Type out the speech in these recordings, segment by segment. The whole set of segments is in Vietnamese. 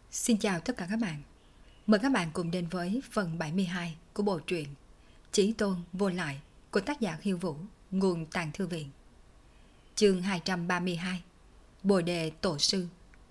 Xin chào tất cả các bạn. Mời các bạn cùng đến với phần 72 của bộ truyện Chí Tôn Vô Lại của tác giả Hiêu Vũ, nguồn Tàng Thư Viện. Chương 232, Bồ Đề Tổ Sư.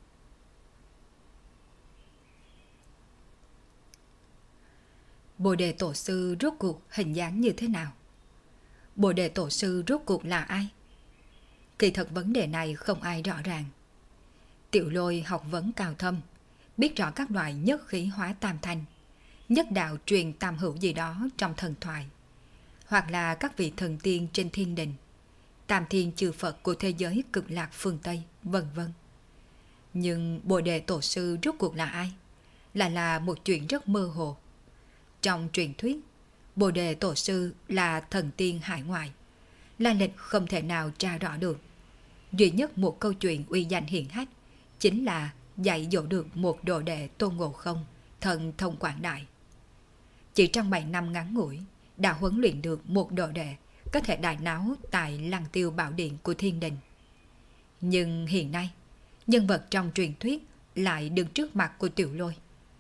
Bồ Đề Tổ Sư rốt cuộc hình dáng như thế nào? Bồ Đề Tổ Sư rốt cuộc là ai? Kỳ thật vấn đề này không ai rõ ràng. Tiểu Lôi học vấn cao thâm, biết rõ các loại nhất khí hóa tam thanh, nhất đạo truyền tam hữu gì đó trong thần thoại, hoặc là các vị thần tiên trên thiên đình, tam thiên chư Phật của thế giới cực lạc phương Tây, vân vân. Nhưng Bồ Đề Tổ Sư rốt cuộc là ai? Là một chuyện rất mơ hồ. Trong truyền thuyết, Bồ Đề Tổ Sư là thần tiên hải ngoại, lai lịch không thể nào tra rõ được. Duy nhất một câu chuyện uy danh hiển hách chính là dạy dỗ được một đồ đệ Tôn Ngộ Không, thần thông quảng đại. Chỉ trong 7 năm ngắn ngủi, đã huấn luyện được một đồ đệ có thể đại náo tại Lăng Tiêu Bảo Điện của thiên đình. Nhưng hiện nay, nhân vật trong truyền thuyết lại đứng trước mặt của Tiểu Lôi.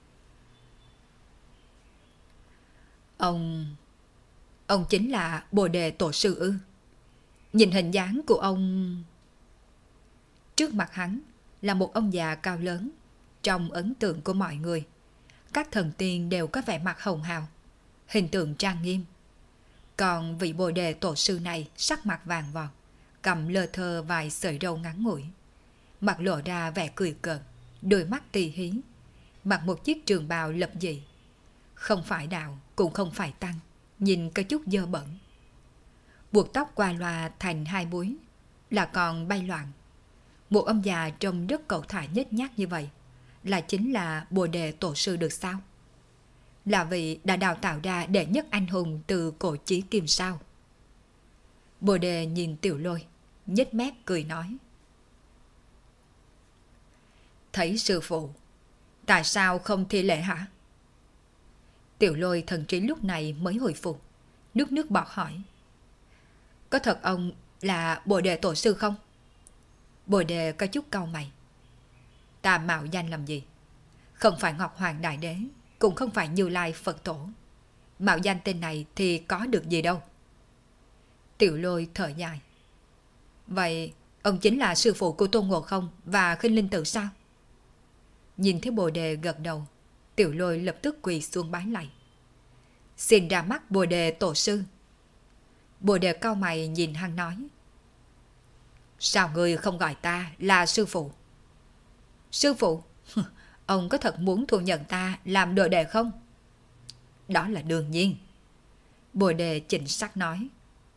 Ông chính là Bồ Đề Tổ Sư ư? Nhìn hình dáng của ông... Trước mặt hắn là một ông già cao lớn. Trong ấn tượng của mọi người, các thần tiên đều có vẻ mặt hồng hào, hình tượng trang nghiêm. Còn vị Bồ Đề Tổ Sư này sắc mặt vàng vọt, cầm lơ thơ vài sợi râu ngắn ngủi, mặt lộ ra vẻ cười cợt, đôi mắt tì hí, mặc một chiếc trường bào lập dị. Không phải đạo cũng không phải tăng, nhìn có chút dơ bẩn. Buộc tóc qua loa thành hai búi, là còn bay loạn. Một ông già trông rất cẩu thả nhếch nhác như vậy là chính là Bồ Đề Tổ Sư được sao? Là vị đã đào tạo ra đệ nhất anh hùng từ cổ chí kim sao? Bồ Đề nhìn Tiểu Lôi, nhếch mép cười nói: Thấy sư phụ, tại sao không thi lễ hả? Tiểu Lôi thần trí lúc này mới hồi phục, nước bọt hỏi: Có thật ông là Bồ Đề Tổ Sư không? Bồ Đề có chút cau mày. Ta mạo danh làm gì? Không phải Ngọc Hoàng Đại Đế, cũng không phải Như Lai Phật Tổ. Mạo danh tên này thì có được gì đâu. Tiểu Lôi thở dài. Vậy ông chính là sư phụ của Tôn Ngộ Không và Khinh Linh Tự sao? Nhìn thấy Bồ Đề gật đầu, Tiểu Lôi lập tức quỳ xuống bái lạy. Xin ra mắt Bồ Đề Tổ Sư. Bồ Đề cau mày nhìn hắn nói: Sao ngươi không gọi ta là sư phụ? Sư phụ? Ông có thật muốn thu nhận ta làm đồ đệ không? Đó là đương nhiên. Bồ Đề chỉnh sắc nói: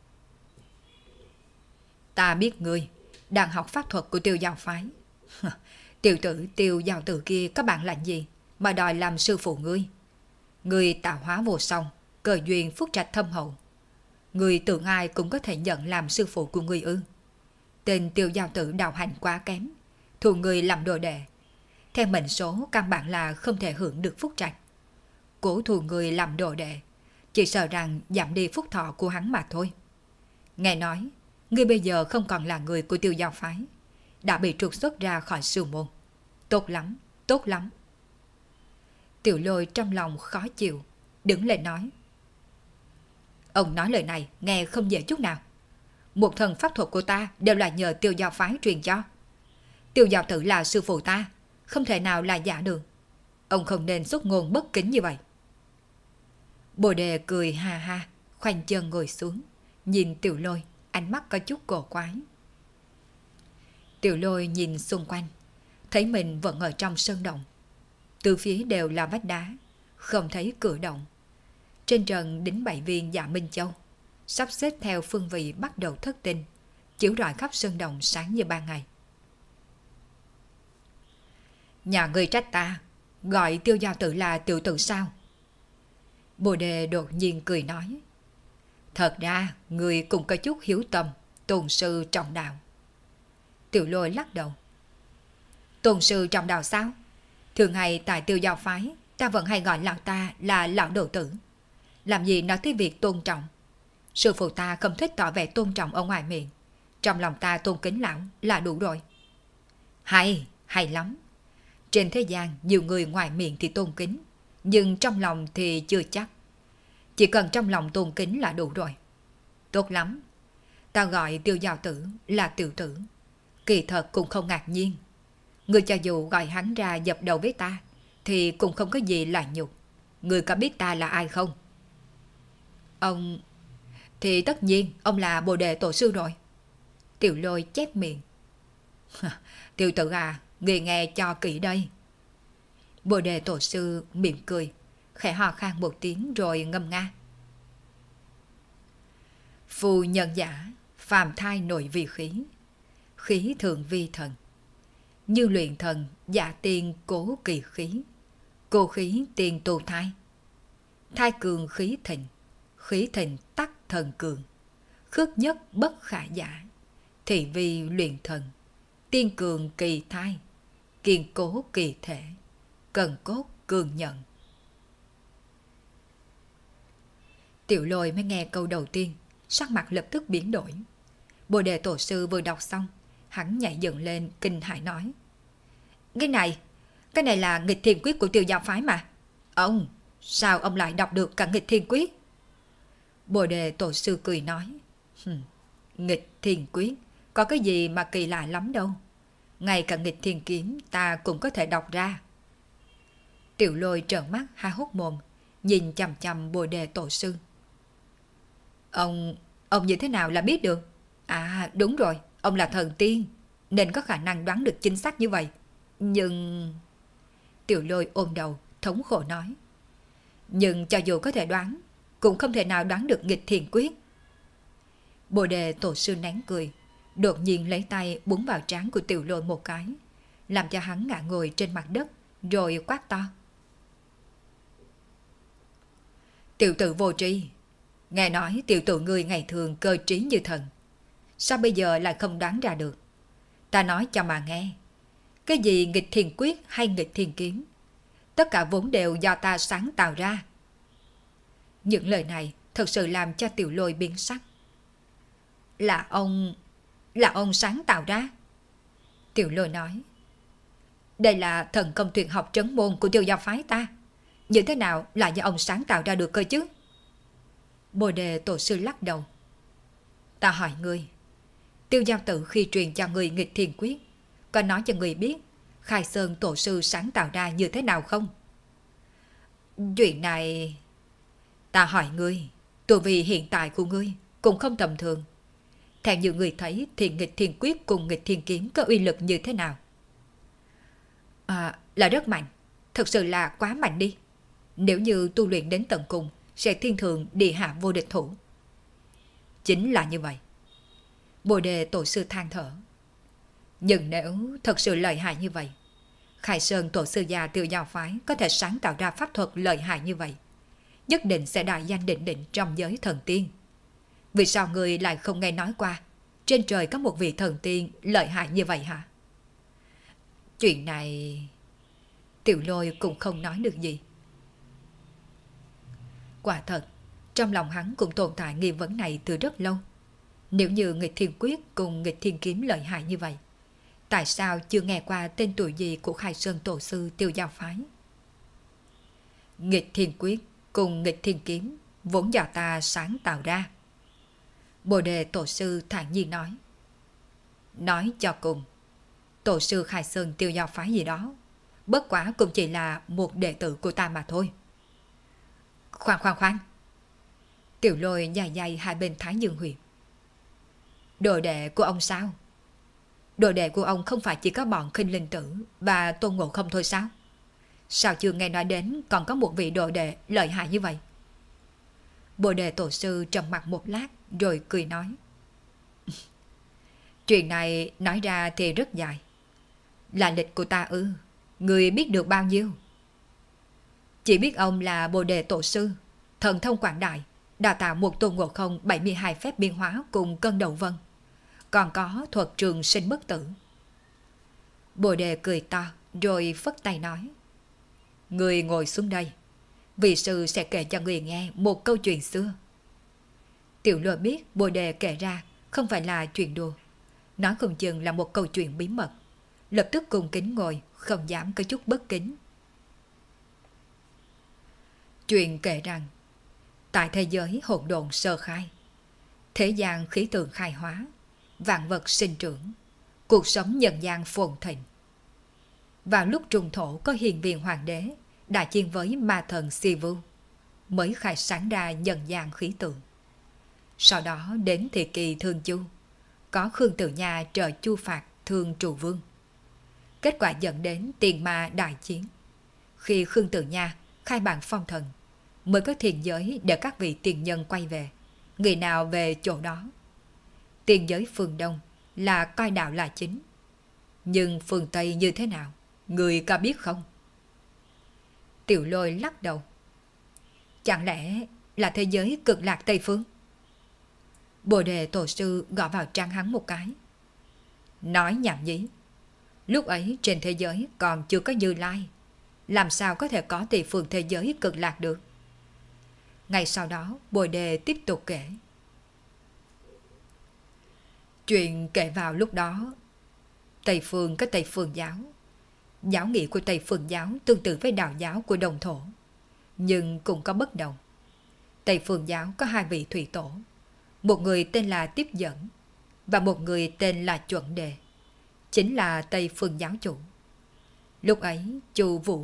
Ta biết ngươi đang học pháp thuật của Tiêu Giao phái. Tiểu tử Tiêu Giao Tử kia có bản lãnh gì mà đòi làm sư phụ ngươi? Ngươi tạo hóa vô song, cơ duyên phúc trạch thâm hậu. Ngươi tưởng ai cũng có thể nhận làm sư phụ của ngươi ư? Tên Tiêu Giao Tử đạo hành quá kém, thu người làm đồ đệ. Theo mệnh số căn bản là không thể hưởng được phúc trạch. Cố thu người làm đồ đệ, chỉ sợ rằng giảm đi phúc thọ của hắn mà thôi. Nghe nói, ngươi bây giờ không còn là người của Tiêu Giao phái, đã bị trục xuất ra khỏi sư môn. Tốt lắm, tốt lắm. Tiểu Lôi trong lòng khó chịu, đứng lên nói: Ông nói lời này nghe không dễ chút nào. Một thần pháp thuật của ta đều là nhờ Tiêu Giao phái truyền cho. Tiêu Giao Tử là sư phụ ta, không thể nào là giả được. Ông không nên xuất ngôn bất kính như vậy. Bồ Đề cười ha ha, khoanh chân ngồi xuống, nhìn Tiểu Lôi, ánh mắt có chút cổ quái. Tiểu Lôi nhìn xung quanh, thấy mình vẫn ở trong sơn động. Từ phía đều là vách đá, không thấy cửa động. Trên trần đính 7 viên Dạ Minh Châu, sắp xếp theo phương vị bắt đầu thất tinh, chiếu rọi khắp sơn động sáng như ban ngày. Nhà ngươi trách ta, gọi Tiêu Giao Tử là tiểu tử sao? Bồ Đề đột nhiên cười nói: Thật ra, ngươi cũng có chút hiếu tâm, tôn sư trọng đạo. Tiểu Lôi lắc đầu. Tôn sư trọng đạo sao? Thường ngày tại Tiêu Giao phái, ta vẫn hay gọi lão ta là lão đồ tử. Làm gì nói tới việc tôn trọng? Sư phụ ta không thích tỏ vẻ tôn trọng ở ngoài miệng, trong lòng ta tôn kính lão là đủ rồi. Hay lắm. Trên thế gian nhiều người ngoài miệng thì tôn kính, nhưng trong lòng thì chưa chắc. Chỉ cần trong lòng tôn kính là đủ rồi. Tốt lắm. Ta gọi Tiêu Giao Tử là tiểu tử, kỳ thật cũng không ngạc nhiên. Ngươi cho dù gọi hắn ra dập đầu với ta thì cũng không có gì là nhục. Ngươi có biết ta là ai không? Ông... Thì tất nhiên ông là Bồ Đề Tổ Sư rồi. Tiểu Lôi chép miệng. Tiểu tử à, ngươi nghe cho kỹ đây. Bồ Đề Tổ Sư mỉm cười, khẽ hò khan một tiếng rồi ngâm nga. Phu nhân giả, phàm thai nội vì khí, khí thượng vi thần. Như luyện thần, giả tiên cố kỳ khí, cô khí tiên tu thai. Thai cường khí thịnh tắc thần cường. Khước nhất bất khả giả, thị vi luyện thần. Tiên cường kỳ thai, kiên cố kỳ thể, cần cốt cường nhận. Tiểu Lôi mới nghe câu đầu tiên, sắc mặt lập tức biến đổi. Bồ Đề Tổ Sư vừa đọc xong, hắn nhảy dựng lên kinh hãi nói. Cái này là nghịch thiên quyết của Tiêu Giao phái mà. Ông, sao ông lại đọc được cả nghịch thiên quyết? Bồ Đề Tổ Sư cười nói. Nghịch thiên quyết, có cái gì mà kỳ lạ lắm đâu. Ngay cả nghịch thiên kiếm ta cũng có thể đọc ra. Tiểu Lôi trợn mắt há hốc mồm, nhìn chằm chằm Bồ Đề Tổ Sư. Ông như thế nào là biết được? À đúng rồi, ông là thần tiên, nên có khả năng đoán được chính xác như vậy. Nhưng... Tiểu Lôi ôm đầu, thống khổ nói. Nhưng cho dù có thể đoán, cũng không thể nào đoán được nghịch thiên quyết. Bồ Đề Tổ Sư nén cười, đột nhiên lấy tay búng vào trán của Tiểu Lôi một cái, làm cho hắn ngã ngồi trên mặt đất, rồi quát to. Tiểu tử vô tri, nghe nói tiểu tử ngươi ngày thường cơ trí như thần, sao bây giờ lại không đoán ra được? Ta nói cho mà nghe, cái gì nghịch thiên quyết hay nghịch thiên kiếm, tất cả vốn đều do ta sáng tạo ra. Những lời này thật sự làm cho Tiểu Lôi biến sắc. Là ông sáng tạo ra? Tiểu Lôi nói. Đây là thần công tuyệt học trấn môn của Tiêu Giao phái ta, như thế nào là do ông sáng tạo ra được cơ chứ? Bồ Đề Tổ Sư lắc đầu. Ta hỏi ngươi, Tiêu Giao Tử khi truyền cho ngươi nghịch thiên quyết, có nói cho ngươi biết Khai Sơn Tổ Sư sáng tạo ra như thế nào không? Chuyện này... Ta hỏi ngươi, tu vi hiện tại của ngươi cũng không tầm thường. Theo như ngươi thấy thì nghịch thiên quyết cùng nghịch thiên kiếm có uy lực như thế nào? Là rất mạnh, thật sự là quá mạnh đi. Nếu như tu luyện đến tận cùng, sẽ thiên thượng địa hạ vô địch thủ. Chính là như vậy. Bồ Đề Tổ Sư than thở. Nhưng nếu thật sự lợi hại như vậy, Khai Sơn Tổ Sư già Tiêu Giao phái có thể sáng tạo ra pháp thuật lợi hại như vậy, nhất định sẽ đại danh đỉnh đỉnh trong giới thần tiên. Vì sao người lại không nghe nói qua trên trời có một vị thần tiên lợi hại như vậy hả? Chuyện này... Tiểu Lôi cũng không nói được gì. Quả thật, trong lòng hắn cũng tồn tại nghi vấn này từ rất lâu. Nếu như nghịch thiên quyết cùng nghịch thiên kiếm lợi hại như vậy, tại sao chưa nghe qua tên tuổi gì của Khai Sơn Tổ Sư Tiêu Giao phái? Nghịch thiên quyết cùng nghịch thiên kiếm vốn do ta sáng tạo ra. Bồ Đề Tổ Sư thản nhiên nói. Nói cho cùng, Tổ Sư Khai Sơn Tiêu Giao phái gì đó, bất quá cũng chỉ là một đệ tử của ta mà thôi. Khoan. Tiểu Lôi dài dài hai bên thái dương huyệt. Đồ đệ của ông sao? Đồ đệ của ông không phải chỉ có bọn Khinh Linh Tử và Tôn Ngộ Không thôi sao? Sao chưa nghe nói đến còn có một vị đồ đệ lợi hại như vậy? Bồ Đề Tổ Sư trầm mặt một lát rồi cười nói. Chuyện này nói ra thì rất dài. Là lịch của ta ư? Người biết được bao nhiêu? Chỉ biết ông là Bồ Đề Tổ Sư, thần thông quảng đại, đào tạo một Tôn Ngộ Không 72 phép biến hóa cùng cân đầu vân, còn có thuật trường sinh bất tử. Bồ Đề cười to rồi phất tay nói. Người ngồi xuống đây, vị sư sẽ kể cho người nghe một câu chuyện xưa. Tiểu Lôi biết Bồ Đề kể ra không phải là chuyện đùa, nó không chừng là một câu chuyện bí mật, lập tức cung kính ngồi, không dám có chút bất kính. Chuyện kể rằng, tại thế giới hỗn độn sơ khai, thế gian khí tượng khai hóa, vạn vật sinh trưởng, cuộc sống nhân gian phồn thịnh. Vào lúc trung thổ có hiền viên hoàng đế đã chiến với ma thần Sivu, mới khai sáng ra nhân gian khí tượng. Sau đó đến thời kỳ Thương Chu, có Khương Tử Nha trợ Chu phạt Thương Trụ Vương. Kết quả dẫn đến tiền ma đại chiến. Khi Khương Tử Nha khai bản phong thần, mới có thiên giới để các vị tiền nhân quay về, người nào về chỗ đó. Tiền giới phương Đông là coi đạo là chính, nhưng phương Tây như thế nào, người có biết không? Tiểu Lôi lắc đầu. Chẳng lẽ là thế giới cực lạc Tây Phương? Bồ đề tổ sư gõ vào trán hắn một cái. Nói nhảm nhí. Lúc ấy trên thế giới còn chưa có Như Lai, làm sao có thể có Tây Phương thế giới cực lạc được? Ngày sau đó Bồ đề tiếp tục kể. Chuyện kể vào lúc đó, Tây Phương có Tây Phương giáo. Giáo nghĩa của Tây Phương giáo tương tự với đạo giáo của Đồng Thổ, nhưng cũng có bất đồng. Tây Phương giáo có hai vị thủy tổ, một người tên là Tiếp Dẫn và một người tên là Chuẩn Đề, chính là Tây Phương giáo chủ. Lúc ấy Chu Vũ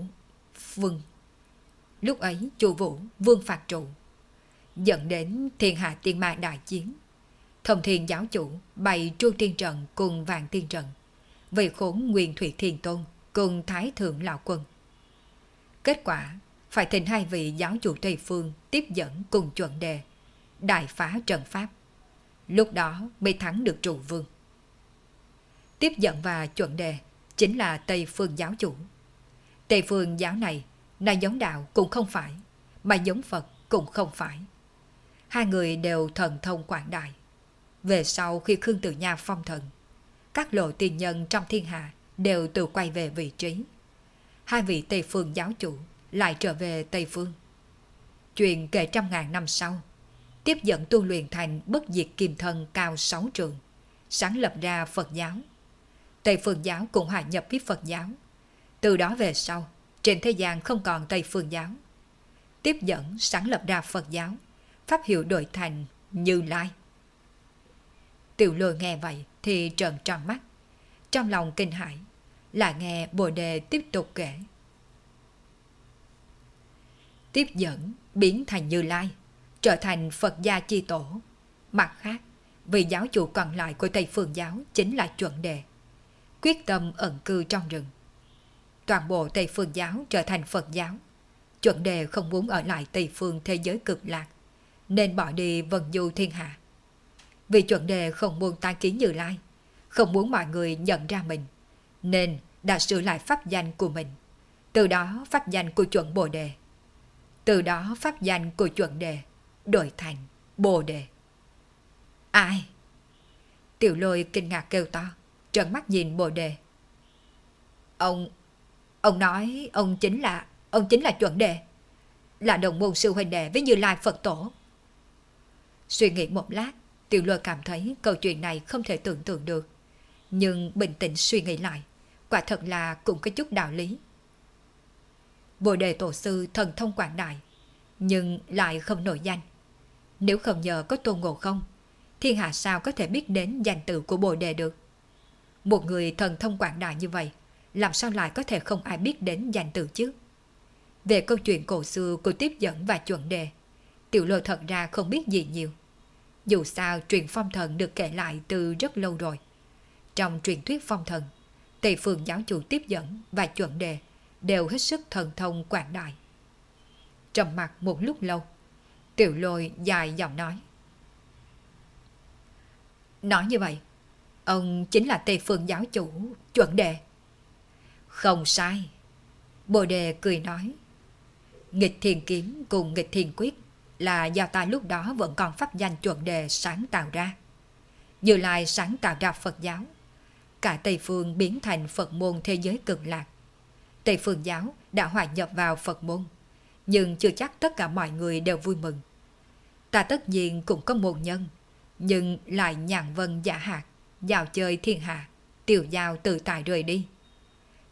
Vương phạt trụ, dẫn đến thiên hạ tiên ma đại chiến. Thông Thiên giáo chủ bày Tru Tiên trận cùng Vạn Tiên trận, vây khốn Nguyên Thủy Thiên Tôn cùng Thái Thượng Lão Quân. Kết quả phải thỉnh hai vị giáo chủ Tây Phương Tiếp Dẫn cùng Chuẩn Đề đại phá trận pháp. Lúc đó mới thắng được Trụ Vương. Tiếp Dẫn và Chuẩn Đề chính là Tây Phương giáo chủ. Tây Phương giáo này là giống đạo cũng không phải, mà giống Phật cũng không phải. Hai người đều thần thông quảng đại. Về sau khi Khương Tử Nha phong thần, các lộ tiền nhân trong thiên hạ đều tự quay về vị trí. Hai vị Tây Phương giáo chủ lại trở về Tây Phương. Chuyện kể 100.000 năm sau, Tiếp Dẫn tu luyện thành bất diệt kim thân cao 6 trượng, sáng lập ra Phật giáo. Tây Phương giáo cũng hòa nhập với Phật giáo. Từ đó về sau, trên thế gian không còn Tây Phương giáo. Tiếp Dẫn sáng lập ra Phật giáo, pháp hiệu đổi thành Như Lai. Tiểu Lôi nghe vậy thì trợn tròn mắt, trong lòng kinh hãi, lại nghe Bồ đề tiếp tục kể. Tiếp Dẫn biến thành Như Lai, trở thành Phật gia chi tổ. Mặt khác, vị giáo chủ còn lại của Tây Phương giáo chính là Chuẩn Đề, quyết tâm ẩn cư trong rừng. Toàn bộ Tây Phương giáo trở thành Phật giáo. Chuẩn Đề không muốn ở lại Tây Phương thế giới cực lạc, nên bỏ đi vần du thiên hạ. Vì Chuẩn Đề không muốn tái kiến Như Lai, không muốn mọi người nhận ra mình, nên đã sửa lại pháp danh của mình. Từ đó pháp danh của Chuẩn Bồ Đề. Từ đó pháp danh của Chuẩn Đề đổi thành Bồ Đề. Ai? Tiểu Lôi kinh ngạc kêu to, trợn mắt nhìn Bồ Đề. Ông nói ông chính là Chuẩn Đề, là đồng môn sư huynh đệ với Như Lai Phật tổ. Suy nghĩ một lát, Tiểu Lôi cảm thấy câu chuyện này không thể tưởng tượng được, nhưng bình tĩnh suy nghĩ lại, quả thật là cũng có chút đạo lý. Bồ đề tổ sư thần thông quảng đại, nhưng lại không nổi danh. Nếu không nhờ có Tôn Ngộ Không, thiên hạ sao có thể biết đến danh tự của Bồ đề được? Một người thần thông quảng đại như vậy, làm sao lại có thể không ai biết đến danh tự chứ? Về câu chuyện cổ xưa của Tiếp Dẫn và Chuẩn Đề, Tiểu Lôi thật ra không biết gì nhiều. Dù sao truyền phong thần được kể lại từ rất lâu rồi. Trong truyền thuyết phong thần, Tây Phương giáo chủ Tiếp Dẫn và Chuẩn Đề đều hết sức thần thông quảng đại. Trầm mặc một lúc lâu, Tiểu Lôi dài giọng nói. Nói như vậy, ông chính là Tây Phương giáo chủ Chuẩn Đề. Không sai. Bồ đề cười nói. Nghịch Thiên Kiếm cùng Nghịch Thiên Quyết là do ta lúc đó vẫn còn pháp danh Chuẩn Đề sáng tạo ra. Như Lai sáng tạo ra Phật giáo. Cả Tây Phương biến thành Phật môn thế giới cực lạc. Tây Phương giáo đã hòa nhập vào Phật môn, nhưng chưa chắc tất cả mọi người đều vui mừng. Ta tất nhiên cũng có môn nhân, nhưng lại nhàn vân giả hạt, dạo chơi thiên hạ, tiểu giao tự tại rời đi,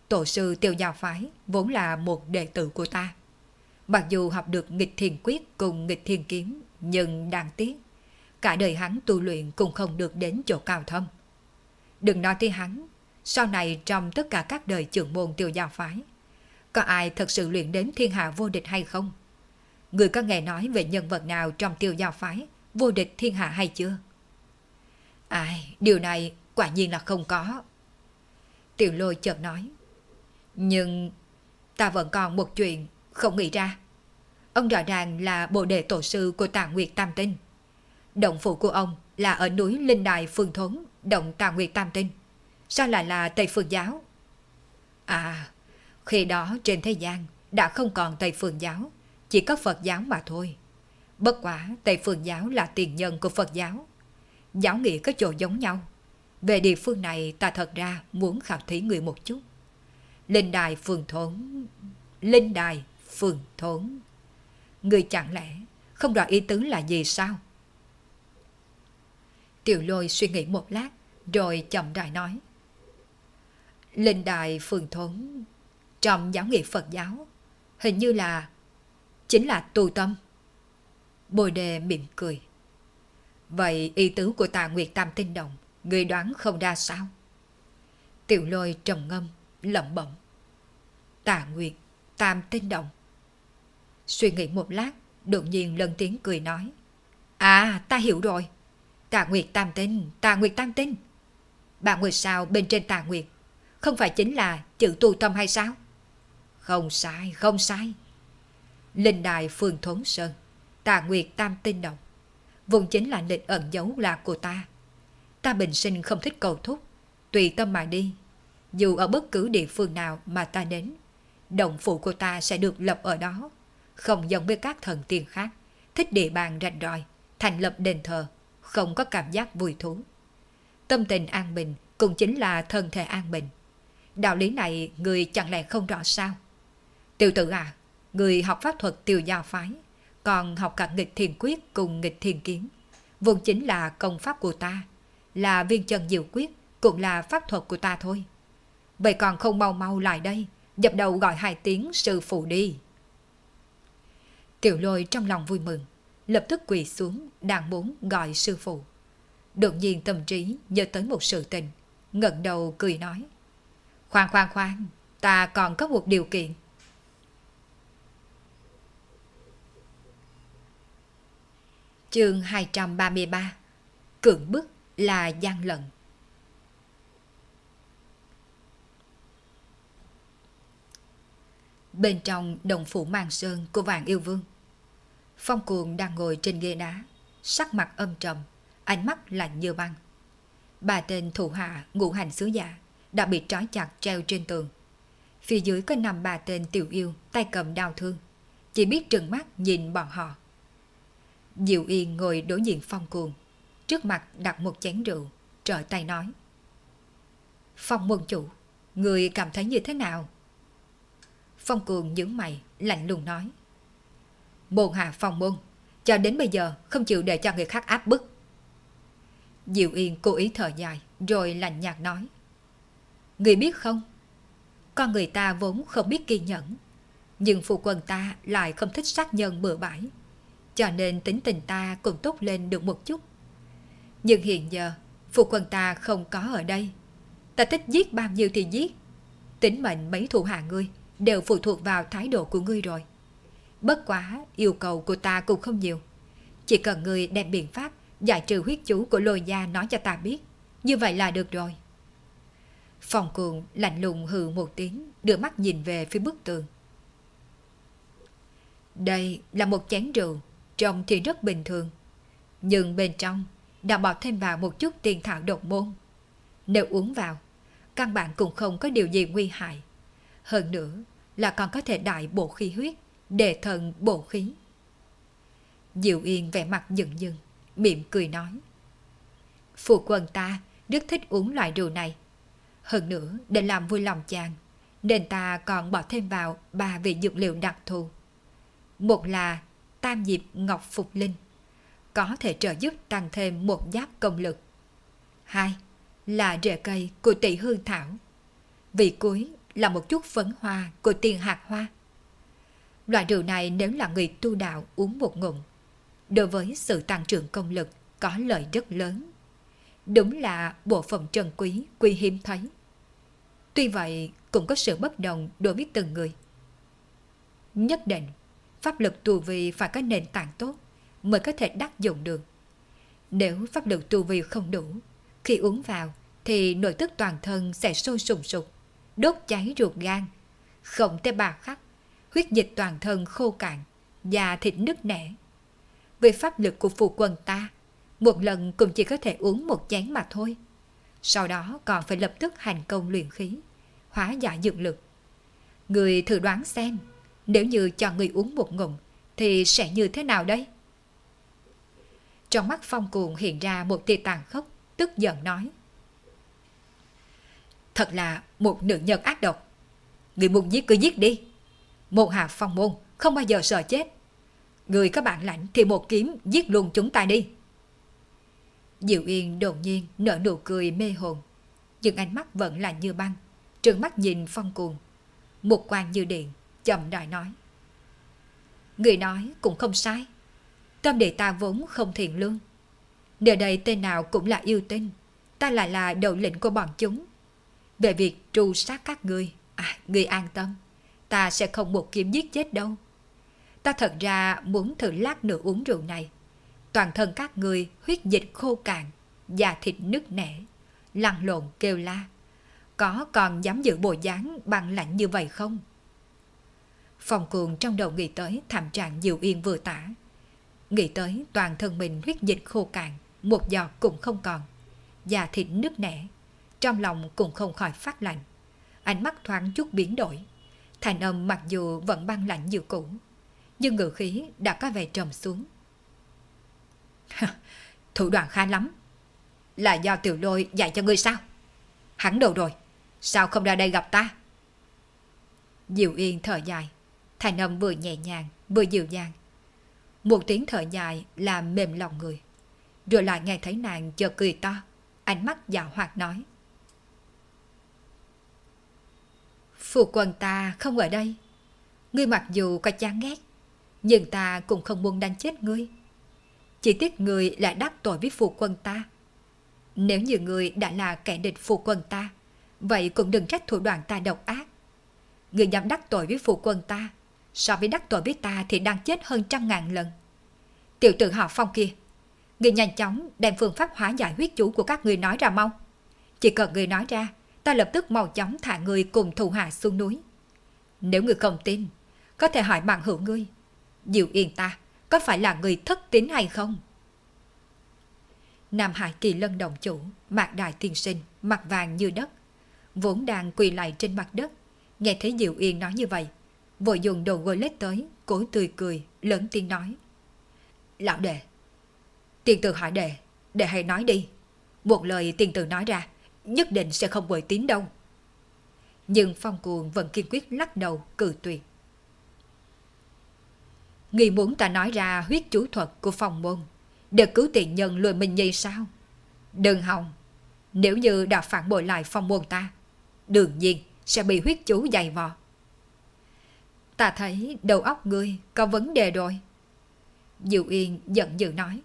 tổ sư Tiêu Giao Phái vốn là một đệ tử của ta. Mặc dù học được nghịch thiền quyết cùng nghịch thiền kiếm, nhưng đáng tiếc, cả đời hắn tu luyện cũng không được đến chỗ cao thâm. Đừng nói tới hắn, sau này trong tất cả các đời trưởng môn Tiêu Giao Phái, có ai thật sự luyện đến thiên hạ vô địch hay không? Người có nghe nói về nhân vật nào trong Tiêu Giao Phái vô địch thiên hạ hay chưa? Ai, điều này quả nhiên là không có. Tiểu Lôi chợt nói. Nhưng ta vẫn còn một chuyện không nghĩ ra. Ông rõ ràng là bồ đề tổ sư của Tà Nguyệt Tam Tinh. Động phủ của ông là ở núi Linh Đài Phương Thốn, động Tà Nguyệt Tam Tinh. Sao lại là Tây Phương Giáo? À, khi đó trên thế gian đã không còn Tây Phương Giáo, chỉ có Phật Giáo mà thôi. Bất quả Tây Phương Giáo là tiền nhân của Phật Giáo. Giáo nghĩa có chỗ giống nhau. Về địa phương này ta thật ra muốn khảo thí người một chút. Linh Đài Phương Thốn. Linh Đài Phương Thốn. Người chẳng lẽ không rõ ý tứ là gì sao? Tiểu Lôi suy nghĩ một lát, rồi chậm rãi nói. Linh Đài Phương Thốn trong giáo nghĩa Phật giáo hình như là chính là tu tâm. Bồ đề mỉm cười. Vậy ý tứ của Tà Nguyệt Tam Tinh Đồng người đoán không ra sao? Tiểu Lôi trầm ngâm lẩm bẩm. Tà Nguyệt Tam Tinh Đồng. Suy nghĩ một lát, đột nhiên lên tiếng cười nói. À, ta hiểu rồi. Tà Nguyệt Tam Tinh, Tà Nguyệt Tam Tinh. Ba ngôi sao bên trên Tà Nguyệt không phải chính là chữ tu tâm hay sao? Không sai, không sai. Linh Đài Phương Thốn Sơn, Tà Nguyệt Tam Tinh Đồng vốn chính là lịch ẩn dấu là của ta. Ta bình sinh không thích cầu thúc, tùy tâm mà đi. Dù ở bất cứ địa phương nào mà ta đến, động phủ của ta sẽ được lập ở đó. Không giống với các thần tiên khác, thích địa bàn rạch ròi, thành lập đền thờ, không có cảm giác vui thú. Tâm tình an bình cũng chính là thân thể an bình. Đạo lý này người chẳng lẽ không rõ sao? Tiểu tử à, người học pháp thuật Tiêu Giao Phái, còn học cả nghịch thiền quyết cùng nghịch thiền kiếm, vốn chính là công pháp của ta, là viên chân diệu quyết, cũng là pháp thuật của ta thôi. Vậy còn không mau mau lại đây, dập đầu gọi 2 tiếng sư phụ đi. Tiểu Lôi trong lòng vui mừng, lập tức quỳ xuống đang muốn gọi sư phụ. Đột nhiên tâm trí nhớ tới một sự tình, ngẩng đầu cười nói. Khoan khoan khoan, ta còn có một điều kiện. Chương 233. Cưỡng bức là gian lận. Bên trong đồng phủ Màn Sơn của Vạn Yêu Vương, Phong Cuồng đang ngồi trên ghế đá, sắc mặt âm trầm, ánh mắt lạnh như băng. 3 tên thủ hạ ngũ hành sứ giả đã bị trói chặt treo trên tường. Phía dưới có 5-3 tên tiểu yêu tay cầm đao thương, chỉ biết trừng mắt nhìn bọn họ. Diệu Yên ngồi đối diện Phong Cuồng, trước mặt đặt một chén rượu, trở tay nói. Phong môn chủ, người cảm thấy như thế nào? Phong Cuồng nhướng mày, lạnh lùng nói. Môn hạ Phong môn, cho đến bây giờ không chịu để cho người khác áp bức. Diệu Yên cố ý thở dài, rồi lạnh nhạt nói. Người biết không, con người ta vốn không biết kiên nhẫn, nhưng phụ quân ta lại không thích sát nhân bừa bãi, cho nên tính tình ta cũng tốt lên được một chút. Nhưng hiện giờ phụ quân ta không có ở đây, ta thích giết bao nhiêu thì giết. Tính mệnh mấy thủ hạ ngươi đều phụ thuộc vào thái độ của ngươi rồi. Bất quá yêu cầu của ta cũng không nhiều, chỉ cần ngươi đem biện pháp giải trừ huyết chú của Lôi gia nói cho ta biết, như vậy là được rồi. Phong Cuồng lạnh lùng hừ một tiếng, đưa mắt nhìn về phía bức tường. Đây là một chén rượu, trông thì rất bình thường, nhưng bên trong đã bỏ thêm vào một chút tiên thảo độc môn. Nếu uống vào, căn bản cũng không có điều gì nguy hại. Hơn nữa là còn có thể đại bổ khí huyết, để thần bổ khí. Diệu Yên vẻ mặt dửng dưng, mỉm cười nói. Phụ quân ta rất thích uống loại rượu này. Hơn nữa để làm vui lòng chàng, nên ta còn bỏ thêm vào 3 vị dược liệu đặc thù. Một là Tam Diệp Ngọc Phục Linh, có thể trợ giúp tăng thêm 1 giáp công lực. 2 là rễ cây của Tỷ Hương Thảo. Vị cuối là một chút phấn hoa của tiền hạt hoa. Loại rượu này nếu là người tu đạo uống một ngụm, đối với sự tăng trưởng công lực có lợi rất lớn. Đúng là bộ phận trân quý, quý hiếm thấy. Tuy vậy cũng có sự bất đồng đối với từng người. Nhất định, pháp lực tu vi phải có nền tảng tốt mới có thể đắc dụng được. Nếu pháp lực tu vi không đủ, khi uống vào thì nội tức toàn thân sẽ sôi sùng sục, đốt cháy ruột gan, không tới 3 khắc, huyết dịch toàn thân khô cạn, da thịt nứt nẻ. Vì pháp lực của phu quân ta, một lần cũng chỉ có thể uống một chén mà thôi. Sau đó còn phải lập tức hành công luyện khí, hóa giải dược lực. Người thử đoán xem, nếu như cho người uống một ngụm thì sẽ như thế nào đây? Trong mắt Phong Cuồng hiện ra một tia tàn khốc, tức giận nói: Thật là một nữ nhân ác độc. Người muốn giết cứ giết đi. Môn hạ Phong môn không bao giờ sợ chết. Người có bản lãnh thì một kiếm giết luôn chúng ta đi. Diệu Yên đột nhiên nở nụ cười mê hồn, nhưng ánh mắt vẫn là như băng, trừng mắt nhìn Phong Cuồng, một quang như điện, chậm rãi nói: Người nói cũng không sai. Tâm địa ta vốn không thiện lương. Nơi đây tên nào cũng là yêu tinh, ta lại là đầu lĩnh của bọn chúng. Về việc tru sát các ngươi, ngươi an tâm, ta sẽ không một kiếm giết chết đâu. Ta thật ra muốn thử lát nữa uống rượu này, toàn thân các ngươi huyết dịch khô cạn, da thịt nứt nẻ, lăn lộn kêu la, có còn dám giữ bộ dáng bằng lạnh như vậy không? Phong Cuồng trong đầu nghĩ tới thảm trạng Diệu Yên vừa tả, nghĩ tới toàn thân mình huyết dịch khô cạn, một giọt cũng không còn, da thịt nứt nẻ, trong lòng cũng không khỏi phát lạnh, ánh mắt thoáng chút biến đổi, thành âm mặc dù vẫn băng lạnh như cũ, nhưng ngữ khí đã có vẻ trầm xuống. Thủ đoạn khá lắm. Là do Tiểu Lôi dạy cho ngươi sao? Hắn đâu rồi? Sao không ra đây gặp ta? Diệu Yên thở dài, thành âm vừa nhẹ nhàng vừa dịu dàng. Một tiếng thở dài làm mềm lòng người. Rồi lại nghe thấy nàng chợt cười to, ánh mắt dạo hoạt nói: Phu quân ta không ở đây. Ngươi mặc dù có chán ghét, nhưng ta cũng không muốn đánh chết ngươi. Chỉ tiếc ngươi lại đắc tội với phu quân ta. Nếu như ngươi đã là kẻ địch phu quân ta, vậy cũng đừng trách thủ đoạn ta độc ác. Ngươi dám đắc tội với phu quân ta, so với đắc tội với ta thì đang chết hơn 100.000 lần. Tiểu tử họ Phong kia, ngươi nhanh chóng đem phương pháp hóa giải huyết chủ của các ngươi nói ra mau. Chỉ cần ngươi nói ra, ta lập tức mau chóng thả ngươi cùng thủ hạ xuống núi. Nếu ngươi không tin, có thể hỏi bằng hữu ngươi, Diệu Yên ta có phải là người thất tín hay không? Nam Hải Kỳ Lân động chủ Mạc Đại Tiên Sinh mặt vàng như đất, vốn đang quỳ lại trên mặt đất, nghe thấy Diệu Yên nói như vậy, vội dùng đầu gối lết tới, cố tươi cười, lớn tiếng nói: Lão đệ, tiên tử hỏi đệ hãy nói đi. Một lời tiên tử nói ra, nhất định sẽ không bội tín đâu. Nhưng Phong Cuồng vẫn kiên quyết lắc đầu cự tuyệt. Ngươi muốn ta nói ra huyết chú thuật của Phong môn để cứu tiền nhân lùi mình nhi sao? Đừng hòng. Nếu như đã phản bội lại Phong môn ta, đương nhiên sẽ bị huyết chú dày vò. Ta thấy đầu óc ngươi có vấn đề rồi. Diệu Yên giận dữ nói: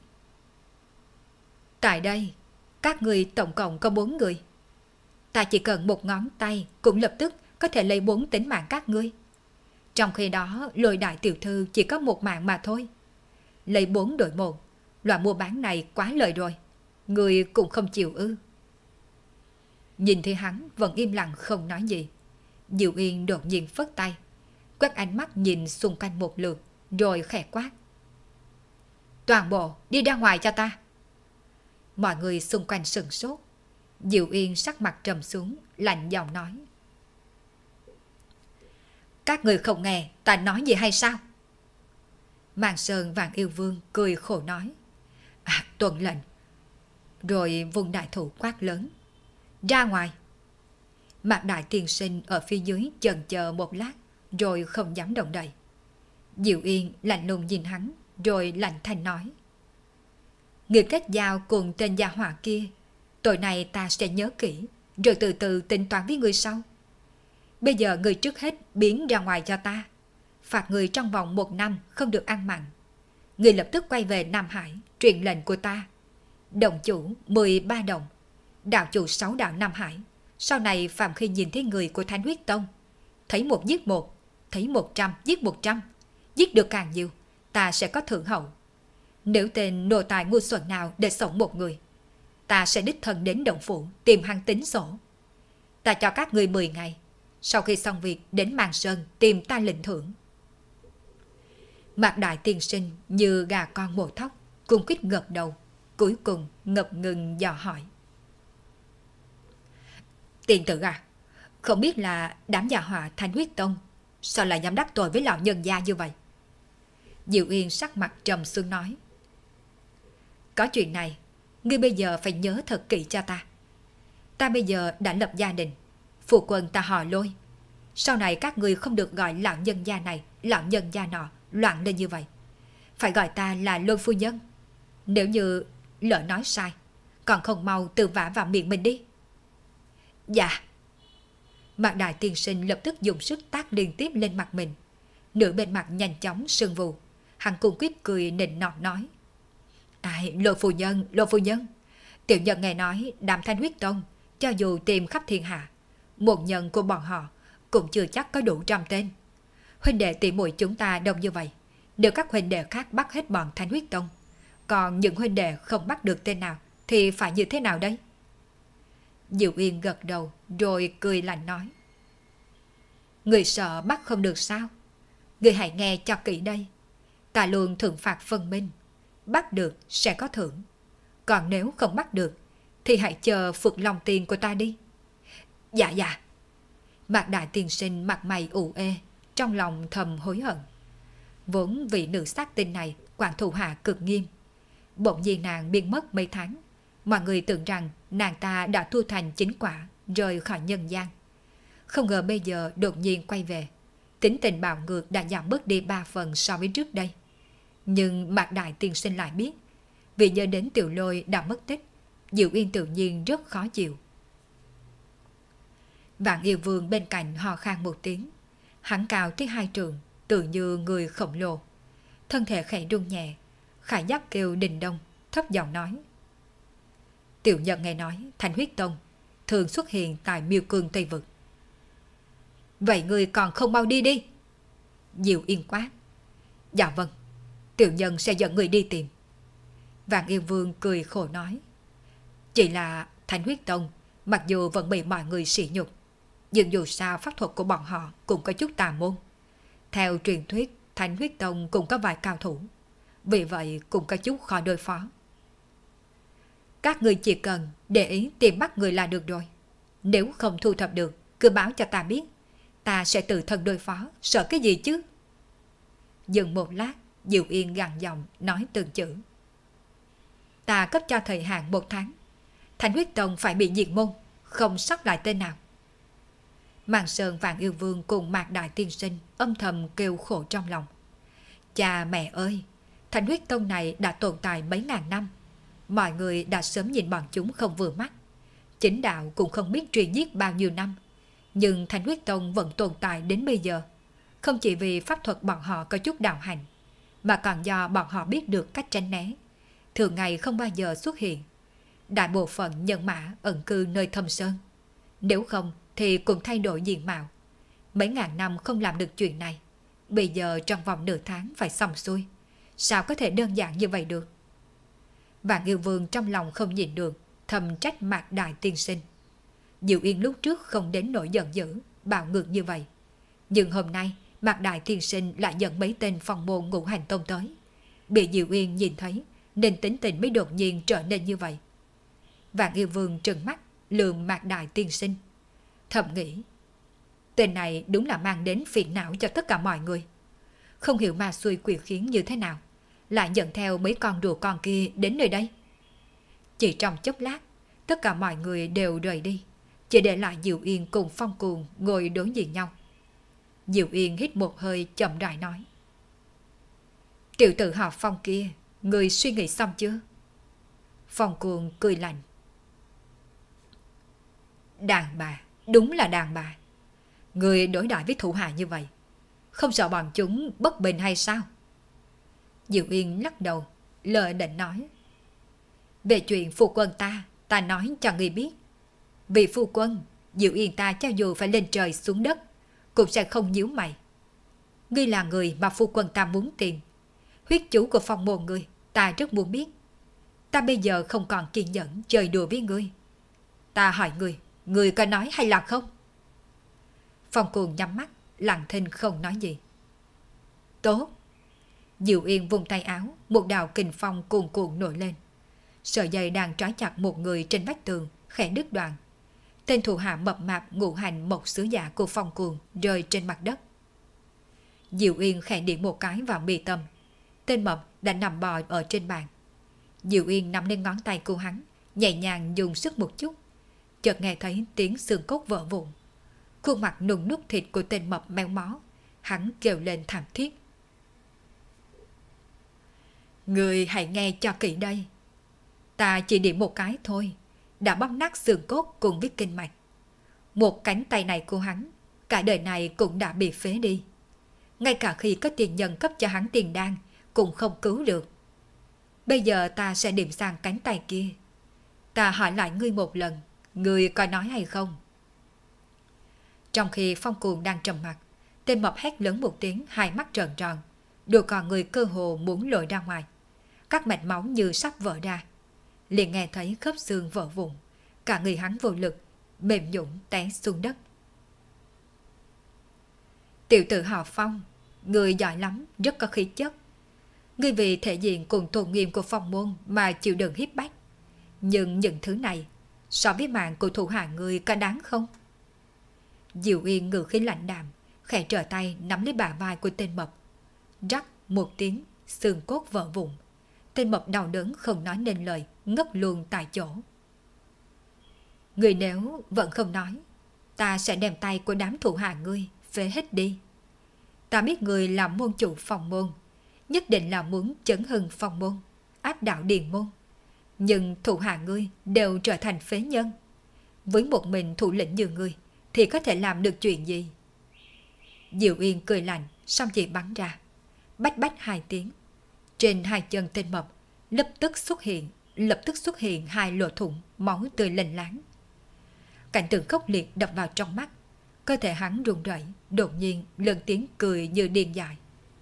Tại đây, các ngươi tổng cộng có 4 người. Ta chỉ cần một ngón tay cũng lập tức có thể lấy 4 tính mạng các ngươi. Trong khi đó, Lôi đại tiểu thư chỉ có 1 mạng mà thôi. Lấy 4 đổi 1, loại mua bán này quá lời rồi. Ngươi cũng không chịu ư? Nhìn thấy hắn vẫn im lặng không nói gì, Diệu Yên đột nhiên phất tay, quét ánh mắt nhìn xung quanh một lượt, rồi khẽ quát: Toàn bộ đi ra ngoài cho ta. Mọi người xung quanh sửng sốt. Diệu Yên sắc mặt trầm xuống, lạnh giọng nói: Các người không nghe ta nói gì hay sao? Màn Sơn Vạn Yêu Vương cười khổ nói: Tuân lệnh. Rồi vùng đại thủ quát lớn: Ra ngoài. Mạc Đại Tiên Sinh ở phía dưới chần chờ một lát, rồi không dám động đậy. Diệu Yên lạnh lùng nhìn hắn, rồi lạnh thanh nói: Người kết giao cùng tên gia hỏa kia, tội này ta sẽ nhớ kỹ, rồi từ từ tính toán với người sau. Bây giờ người trước hết biến ra ngoài cho ta. Phạt người trong vòng 1 năm không được ăn mặn. Người lập tức quay về Nam Hải, truyền lệnh của ta. Đồng chủ 13 đồng, đạo chủ 6 đạo Nam Hải. Sau này phạm khi nhìn thấy người của Thánh Huyết Tông, thấy một giết một, thấy 100 giết 100, giết được càng nhiều, ta sẽ có thưởng hậu. Nếu tên nô tài ngu xuẩn nào để sống một người, ta sẽ đích thân đến động phủ tìm hắn tính sổ. Ta cho các người 10 ngày, sau khi xong việc đến Màn Sơn tìm ta lĩnh thưởng. Mạc Đại tiên sinh như gà con mổ thóc, cung quýt gật đầu, cuối cùng ngập ngừng dò hỏi. Tiền tử à, không biết là đám gia họa Thanh Huyết Tông sao lại dám đắc tội với lão nhân gia như vậy? Diệu Yên sắc mặt trầm xuống nói. Có chuyện này, ngươi bây giờ phải nhớ thật kỹ cho ta. Ta bây giờ đã lập gia đình, phụ quân ta họ Lôi. Sau này các ngươi không được gọi lão nhân gia này, lão nhân gia nọ loạn lên như vậy. Phải gọi ta là Lôi phu nhân. Nếu như lỡ nói sai, còn không mau tự vả vào miệng mình đi. Dạ. Mạc Đại tiên sinh lập tức dùng sức tát liên tiếp lên mặt mình. Nửa bên mặt nhanh chóng sưng vù. Hắn cung quyết cười nịnh nọt nói. Ai, Lôi phu nhân. Tiểu nhân nghe nói đám Thanh Huyết Tông, cho dù tìm khắp thiên hạ, một nhân của bọn họ cũng chưa chắc có đủ 100 tên. Huynh đệ tỷ muội chúng ta đông như vậy, nếu các huynh đệ khác bắt hết bọn Thanh Huyết Tông, còn những huynh đệ không bắt được tên nào thì phải như thế nào đây? Diệu Yên gật đầu rồi cười lạnh nói. Người sợ bắt không được sao? Người hãy nghe cho kỹ đây. Ta luôn thưởng phạt phân minh. Bắt được sẽ có thưởng. Còn nếu không bắt được thì hãy chờ phượng long tiền của ta đi. Dạ dạ. Mạc Đại tiên sinh mặt mày ủ ê, trong lòng thầm hối hận. Vốn vị nữ sát tinh này quản thủ hạ cực nghiêm. Bỗng nhiên nàng biến mất mấy tháng. Mọi người tưởng rằng nàng ta đã thu thành chính quả, rời khỏi nhân gian. Không ngờ bây giờ đột nhiên quay về. Tính tình bạo ngược đã giảm bớt đi 3 phần so với trước đây. Nhưng Mạc Đại tiên sinh lại biết, vì nhớ đến Tiểu Lôi đã mất tích, Diệu Yên tự nhiên rất khó chịu. Vạn Yêu Vương bên cạnh hò khan một tiếng. Hắn cao tới 2 trượng, tự như người khổng lồ. Thân thể khẽ rung nhẹ. Khải Giáp kêu đình đông, thấp giọng nói. Tiểu nhân nghe nói Thanh Huyết Tông thường xuất hiện tại Miêu Cương Tây Vực. Vậy người còn không mau đi đi. Diệu Yên quát. Dạ vâng, tiểu nhân sẽ dẫn người đi tìm. Vạn Yêu Vương cười khổ nói. Chỉ là Thanh Huyết Tông mặc dù vẫn bị mọi người sỉ nhục, nhưng dù sao pháp thuật của bọn họ cũng có chút tà môn. Theo truyền thuyết, Thanh Huyết Tông cũng có vài cao thủ, vì vậy cũng có chút khó đối phó. Các người chỉ cần để ý tìm bắt người là được rồi. Nếu không thu thập được, cứ báo cho ta biết. Ta sẽ tự thân đối phó, sợ cái gì chứ? Dừng một lát, Diệu Yên gằn giọng nói từng chữ. Ta cấp cho thời hạn 1 tháng. Thanh Huyết Tông phải bị diệt môn, không sót lại tên nào. Màn Sơn Vạn Yêu Vương cùng Mạc Đại tiên sinh âm thầm kêu khổ trong lòng. Cha mẹ ơi, Thanh Huyết Tông này đã tồn tại mấy ngàn năm. Mọi người đã sớm nhìn bọn chúng không vừa mắt. Chính đạo cũng không biết truyền giết bao nhiêu năm. Nhưng Thanh Huyết Tông vẫn tồn tại đến bây giờ. Không chỉ vì pháp thuật bọn họ có chút đạo hành, mà còn do bọn họ biết được cách tránh né. Thường ngày không bao giờ xuất hiện. Đại bộ phận nhân mã ẩn cư nơi thâm sơn. Nếu không thì cũng thay đổi diện mạo. Mấy ngàn năm không làm được chuyện này, bây giờ trong vòng nửa tháng phải xong xuôi. Sao có thể đơn giản như vậy được? Vạn Yêu Vương trong lòng không nhìn được, thầm trách Mạc Đại tiên sinh. Diệu Yên lúc trước không đến nỗi giận dữ, bạo ngược như vậy. Nhưng hôm nay Mạc Đại tiên sinh lại dẫn mấy tên phong môn Ngũ Hành Tông tới. Bị Diệu Yên nhìn thấy nên tính tình mới đột nhiên trở nên như vậy. Vạn Yêu Vương trừng mắt lườm Mạc Đại tiên sinh, thầm nghĩ, tên này đúng là mang đến phiền não cho tất cả mọi người. Không hiểu ma xui quỷ khiến như thế nào, lại dẫn theo mấy con rùa con kia đến nơi đây. Chỉ trong chốc lát, tất cả mọi người đều rời đi, chỉ để lại Diệu Yên cùng Phong Cuồng ngồi đối diện nhau. Diệu Yên hít một hơi chậm rãi nói. Tiểu tử họ Phong kia, người suy nghĩ xong chưa? Phong Cuồng cười lạnh. Đàn bà, đúng là đàn bà. Người đối đãi với thủ hạ như vậy, không sợ bọn chúng bất bình hay sao? Diệu Yên lắc đầu, lờ định nói. Về chuyện phu quân ta nói cho ngươi biết. Vì phu quân, Diệu Yên ta cho dù phải lên trời xuống đất, cũng sẽ không nhíu mày. Ngươi là người mà phu quân ta muốn tìm. Huyết chủ của phong môn ngươi, ta rất muốn biết. Ta bây giờ không còn kiên nhẫn chơi đùa với ngươi. Ta hỏi ngươi có nói hay là không? Phong Cuồng nhắm mắt, lặng thinh không nói gì. Tốt. Diệu Yên vùng tay áo, một đạo kình phong cuồn cuộn nổi lên. Sợi dây đang trói chặt một người trên vách tường, khẽ đứt đoạn. Tên thủ hạ mập mạp ngũ hành một sứ giả của Phong Cuồng rơi trên mặt đất. Diệu Yên khẽ điểm một cái vào mi tâm. Tên mập đã nằm bò ở trên bàn. Diệu Yên nắm lên ngón tay của hắn, nhẹ nhàng dùng sức một chút. Chợt nghe thấy tiếng xương cốt vỡ vụn. Khuôn mặt nung nút thịt của tên mập méo mó. Hắn kêu lên thảm thiết. Người hãy nghe cho kỹ đây. Ta chỉ điểm một cái thôi, đã bóp nát xương cốt cùng với kinh mạch. Một cánh tay này của hắn, cả đời này cũng đã bị phế đi. Ngay cả khi có tiền nhân cấp cho hắn tiền đan, cũng không cứu được. Bây giờ ta sẽ điểm sang cánh tay kia. Ta hỏi lại ngươi một lần, ngươi có nói hay không? Trong khi Phong Cuồng đang trầm mặc, tên mập hét lớn một tiếng, hai mắt trợn tròn, đôi con người cơ hồ muốn lồi ra ngoài. Các mạch máu như sắp vỡ ra. Liền nghe thấy khớp xương vỡ vụn, cả người hắn vô lực, mềm nhũn té xuống đất. Tiểu tử họ Phong, người giỏi lắm, rất có khí chất. Ngươi vì thể diện cùng tôn nghiêm của phong môn mà chịu đựng hiếp bách. Nhưng những thứ này, so với mạng của thủ hạ ngươi có đáng không? Diệu Yên ngữ khí lạnh đạm, khẽ trở tay nắm lấy bả vai của tên mập. Rắc một tiếng, xương cốt vỡ vụn. Tên mập đau đớn không nói nên lời, ngất luôn tại chỗ. Ngươi nếu vẫn không nói, ta sẽ đem tay của đám thủ hạ ngươi phế hết đi. Ta biết ngươi là môn chủ phong môn, nhất định là muốn chấn hưng phong môn, áp đảo điền môn. Nhưng thủ hạ ngươi đều trở thành phế nhân. Với một mình thủ lĩnh như ngươi thì có thể làm được chuyện gì? Diệu Yên cười lạnh, xong chỉ bắn ra. Bách bách hai tiếng. Trên hai chân tên mập lập tức xuất hiện hai lỗ thủng, máu tươi lênh láng. Cảnh tượng khốc liệt đập vào trong mắt. Cơ thể hắn run rẩy, đột nhiên lên tiếng cười như điên dại.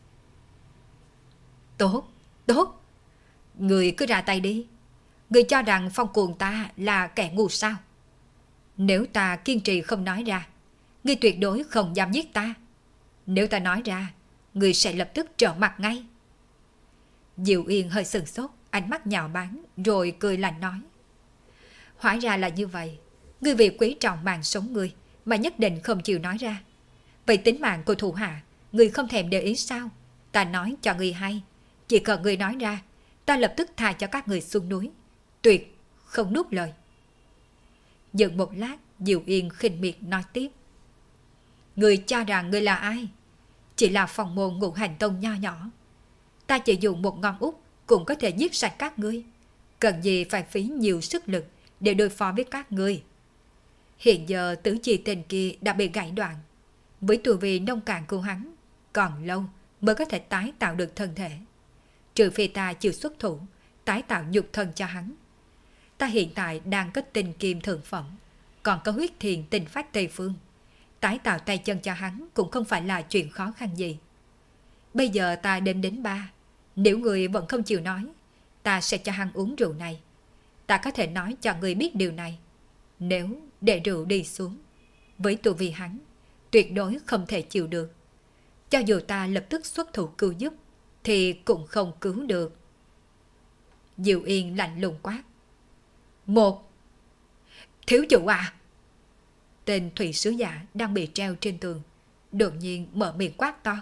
Tốt, tốt. Người cứ ra tay đi. Người cho rằng Phong Cuồng ta là kẻ ngu sao? Nếu ta kiên trì không nói ra, ngươi tuyệt đối không dám giết ta. Nếu ta nói ra, ngươi sẽ lập tức trở mặt ngay. Diệu Yên hơi sừng sốt, ánh mắt nhạo báng, rồi cười lạnh nói. Hóa ra là như vậy. Ngươi vì quý trọng mạng sống ngươi mà nhất định không chịu nói ra. Vậy tính mạng của thủ hạ, ngươi không thèm để ý sao? Ta nói cho ngươi hay, chỉ cần ngươi nói ra, ta lập tức tha cho các người xuống núi. Tuyệt không nuốt lời. Dừng một lát, Diệu Yên khinh miệt nói tiếp. Ngươi cho rằng ngươi là ai? Chỉ là phòng môn ngũ hành tông nho nhỏ. Ta chỉ dùng một ngón út cũng có thể giết sạch các ngươi. Cần gì phải phí nhiều sức lực để đối phó với các ngươi? Hiện giờ tứ chi tên kia đã bị gãy đoạn. Với tuổi vì nông cạn của hắn, còn lâu mới có thể tái tạo được thân thể. Trừ phi ta chịu xuất thủ, tái tạo nhục thân cho hắn. Ta hiện tại đang có tinh kim thượng phẩm, còn có huyết thiền tinh phách Tây Phương. Tái tạo tay chân cho hắn cũng không phải là chuyện khó khăn gì. Bây giờ ta đến 3. Nếu người vẫn không chịu nói, ta sẽ cho hắn uống rượu này. Ta có thể nói cho người biết điều này. Nếu để rượu đi xuống, với tu vi hắn, tuyệt đối không thể chịu được. Cho dù ta lập tức xuất thủ cứu giúp, thì cũng không cứu được. Diệu Yên lạnh lùng quát. Một. Thiếu chủ à! Tên thủy sứ giả đang bị treo trên tường, đột nhiên mở miệng quát to.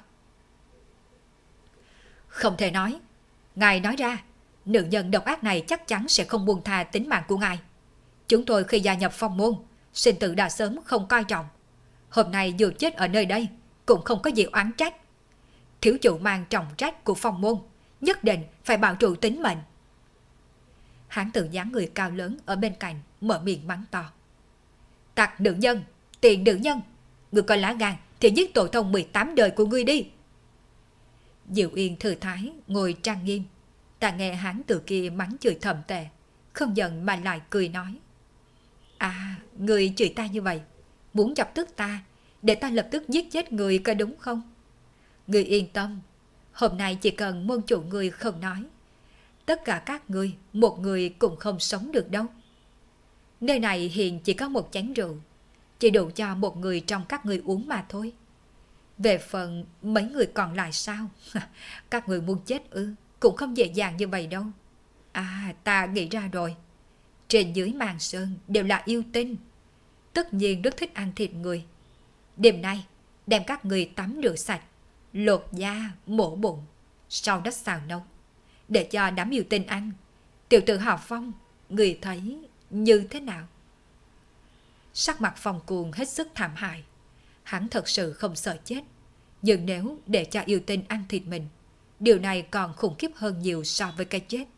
Không thể nói. Ngài nói ra, nữ nhân độc ác này chắc chắn sẽ không buông tha tính mạng của ngài. Chúng tôi khi gia nhập phong môn, sinh tử đã sớm không coi trọng. Hôm nay dù chết ở nơi đây, cũng không có gì oán trách. Thiếu chủ mang trọng trách của phong môn, nhất định phải bảo trụ tính mệnh. Hán tử dáng người cao lớn ở bên cạnh mở miệng mắng to. Tặc nữ nhân, tiện nữ nhân, Ngươi có lá gan thì giết tổ tông 18 đời của ngươi đi. Diệu Yên thư thái ngồi trang nghiêm. Ta nghe hắn từ kia mắng chửi thầm tệ, không giận mà lại cười nói. À, ngươi chửi ta như vậy, muốn chọc tức ta, để ta lập tức giết chết người có đúng không? Ngươi yên tâm, hôm nay chỉ cần môn chủ ngươi không nói, tất cả các ngươi một người cũng không sống được đâu. Nơi này hiện chỉ có một chén rượu, chỉ đủ cho một người trong các ngươi uống mà thôi. Về phần mấy người còn lại sao? Các người muốn chết ư? Cũng không dễ dàng như vậy đâu. À, ta nghĩ ra rồi. Trên dưới Màn Sơn đều là yêu tinh, tất nhiên rất thích ăn thịt người. Đêm nay đem các người tắm rửa sạch, lột da, mổ bụng, sau đó xào nấu, để cho đám yêu tinh ăn. Tiểu tử Hào Phong, người thấy như thế nào? Sắc mặt Phong Cuồng hết sức thảm hại. Hắn thật sự không sợ chết, nhưng nếu để cho yêu tinh ăn thịt mình, điều này còn khủng khiếp hơn nhiều so với cái chết.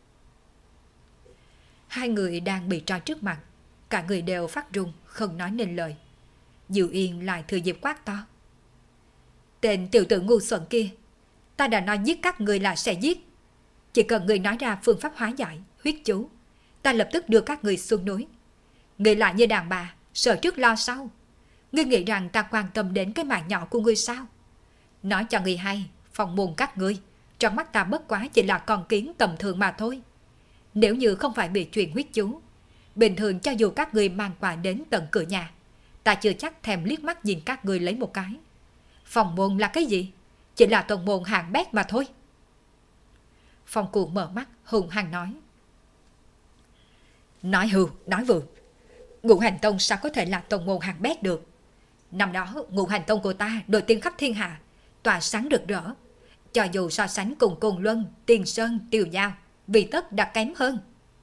Hai người đang bị trói trước mặt, cả người đều phát run, không nói nên lời. Diệu Yên lại thừa dịp quát to. Tên tiểu tử ngu xuẩn kia, ta đã nói giết các người là sẽ giết. Chỉ cần người nói ra phương pháp hóa giải, huyết chú, ta lập tức đưa các người xuống núi. Người lại như đàn bà, sợ trước lo sau. Ngươi nghĩ rằng ta quan tâm đến cái mạng nhỏ của ngươi sao? Nói cho ngươi hay, phòng môn các ngươi, trong mắt ta bất quá chỉ là con kiến tầm thường mà thôi. Nếu như không phải bị truyền huyết chú, bình thường cho dù các ngươi mang quà đến tận cửa nhà, ta chưa chắc thèm liếc mắt nhìn các ngươi lấy một cái. Phòng môn là cái gì? Chỉ là tông môn hạng bét mà thôi. Phong Cuồng mở mắt hùng hăng nói. Nói hưu, nói vượng. Ngũ Hành Tông sao có thể là tông môn hạng bét được? Năm đó Ngũ Hành Tông của ta nổi tiếng khắp thiên hạ, tỏa sáng rực rỡ. Cho dù so sánh cùng Côn Luân, Tiền Sơn, Tiều Giao, vì tất đã kém hơn.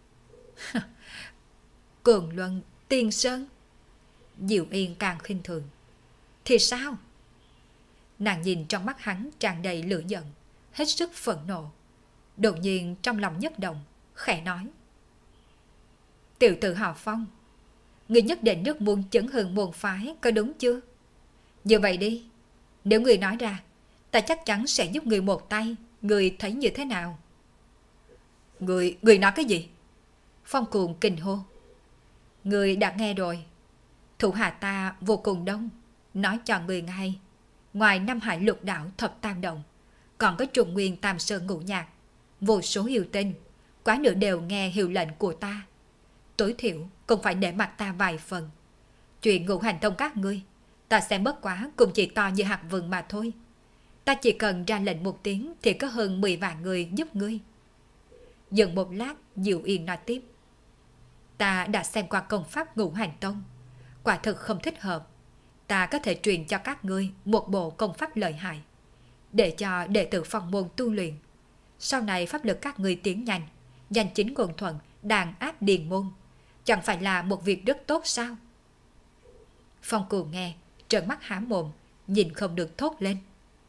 Côn Luân, Tiền Sơn. Diệu Yên càng khinh thường. Thì sao? Nàng nhìn trong mắt hắn tràn đầy lửa giận, hết sức phẫn nộ. Đột nhiên trong lòng nhất động, khẽ nói. Tiểu tử Hào Phong, người nhất định rất muốn chấn hưng môn phái, có đúng chưa? Như vậy đi, nếu người nói ra, ta chắc chắn sẽ giúp người một tay. Người thấy như thế nào? Người nói cái gì? Phong Cuồng kinh hô. Người đã nghe rồi. Thủ hạ ta vô cùng đông. Nói cho người ngay, ngoài Nam Hải Lục Đạo Thập Tam Động, còn có Trung Nguyên Tam Sơn Ngũ Nhạc, vô số yêu tinh, quá nửa đều nghe hiệu lệnh của ta. Tối thiểu cũng phải để mặt ta vài phần. Chuyện Ngũ Hành Tông các ngươi, ta xem bất quá cũng chỉ to như hạt vừng mà thôi. Ta chỉ cần ra lệnh một tiếng thì có hơn 10 vạn người giúp ngươi. Dừng một lát, Diệu Yên nói tiếp. Ta đã xem qua công pháp Ngũ Hành Tông, quả thực không thích hợp. Ta có thể truyền cho các ngươi một bộ công pháp lợi hại, để cho đệ tử Phong môn tu luyện. Sau này pháp lực các ngươi tiến nhanh, danh chính ngôn thuận, đàn áp điền môn, chẳng phải là một việc rất tốt sao? Phong Cuồng nghe, trợn mắt há mồm, nhìn không được thốt lên.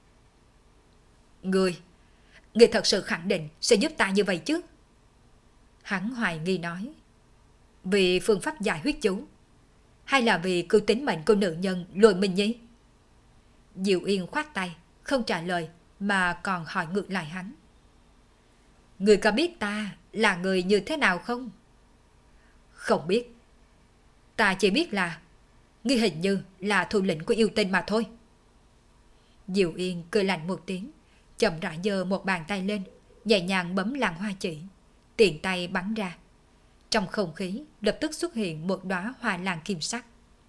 Người thật sự khẳng định sẽ giúp ta như vậy chứ? Hắn hoài nghi nói. Vì phương pháp giải huyết chú, hay là vì cứu tính mệnh của nữ nhân Lôi Minh Nhi? Diệu Yên khoát tay, không trả lời mà còn hỏi ngược lại hắn. Người có biết ta là người như thế nào không? Không biết. Ta chỉ biết là ngươi hình như là thủ lĩnh của yêu tinh mà thôi. Diệu Yên cười lạnh một tiếng, chậm rãi giơ một bàn tay lên, nhẹ nhàng bấm làn hoa chỉ, tiện tay bắn ra. Trong không khí lập tức xuất hiện một đóa hoa lan kim sắc.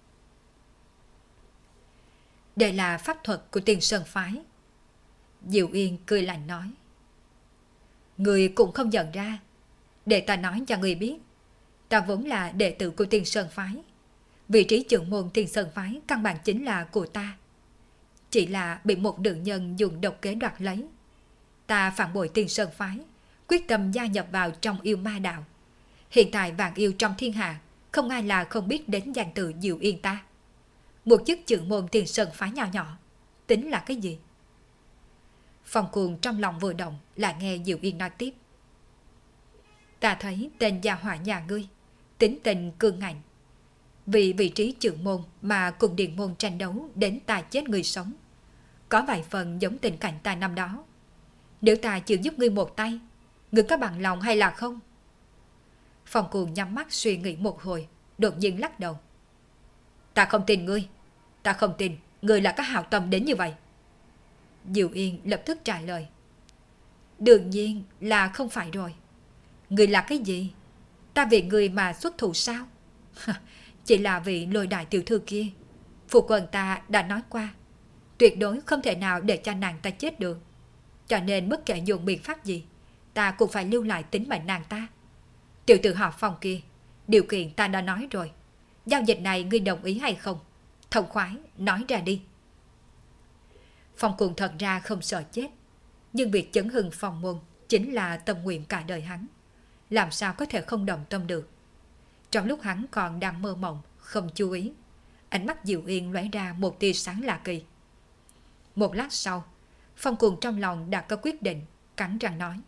Đây là pháp thuật của Tiên Sơn phái. Diệu Yên cười lạnh nói. Người cũng không nhận ra. Để ta nói cho người biết, ta vốn là đệ tử của Tiên Sơn phái. Vị trí trưởng môn Tiên Sơn phái căn bản chính là của ta. Chỉ là bị một nữ nhân dùng độc kế đoạt lấy. Ta phản bội Tiên Sơn phái, quyết tâm gia nhập vào trong yêu ma đạo. Hiện tại vạn yêu trong thiên hạ, không ai là không biết đến danh từ Diệu Yên ta. Một chức trưởng môn Tiên Sơn phái nhỏ nhỏ, tính là cái gì? Phong Cuồng trong lòng vừa động, lại nghe Diệu Yên nói tiếp. Ta thấy tên gia hỏa nhà ngươi, tính tình cương ngạnh. Vì vị trí trưởng môn mà cùng điện môn tranh đấu đến ta chết người sống. Có vài phần giống tình cảnh ta năm đó. Nếu ta chịu giúp ngươi một tay, ngươi có bằng lòng hay là không? Phong Cuồng nhắm mắt suy nghĩ một hồi, đột nhiên lắc đầu. Ta không tin ngươi. Ta không tin ngươi là có hảo tâm đến như vậy. Diệu Yên lập tức trả lời. Đương nhiên là không phải rồi. Ngươi là cái gì? Ta vì ngươi mà xuất thủ sao? Chỉ là vì Lôi đại tiểu thư kia. Phụ quân ta đã nói qua, tuyệt đối không thể nào để cho nàng ta chết được. Cho nên bất kể dùng biện pháp gì, ta cũng phải lưu lại tính mệnh nàng ta. Tiểu tử họ Phong kia, điều kiện ta đã nói rồi. Giao dịch này ngươi đồng ý hay không? Thông khoái, nói ra đi. Phong Cuồng thật ra không sợ chết, nhưng việc chấn hưng phong môn chính là tâm nguyện cả đời hắn. Làm sao có thể không đồng tâm được? Trong lúc hắn còn đang mơ mộng, không chú ý, ánh mắt Diệu Yên lóe ra một tia sáng lạ kỳ. Một lát sau, Phong Cuồng trong lòng đã có quyết định, cắn răng nói.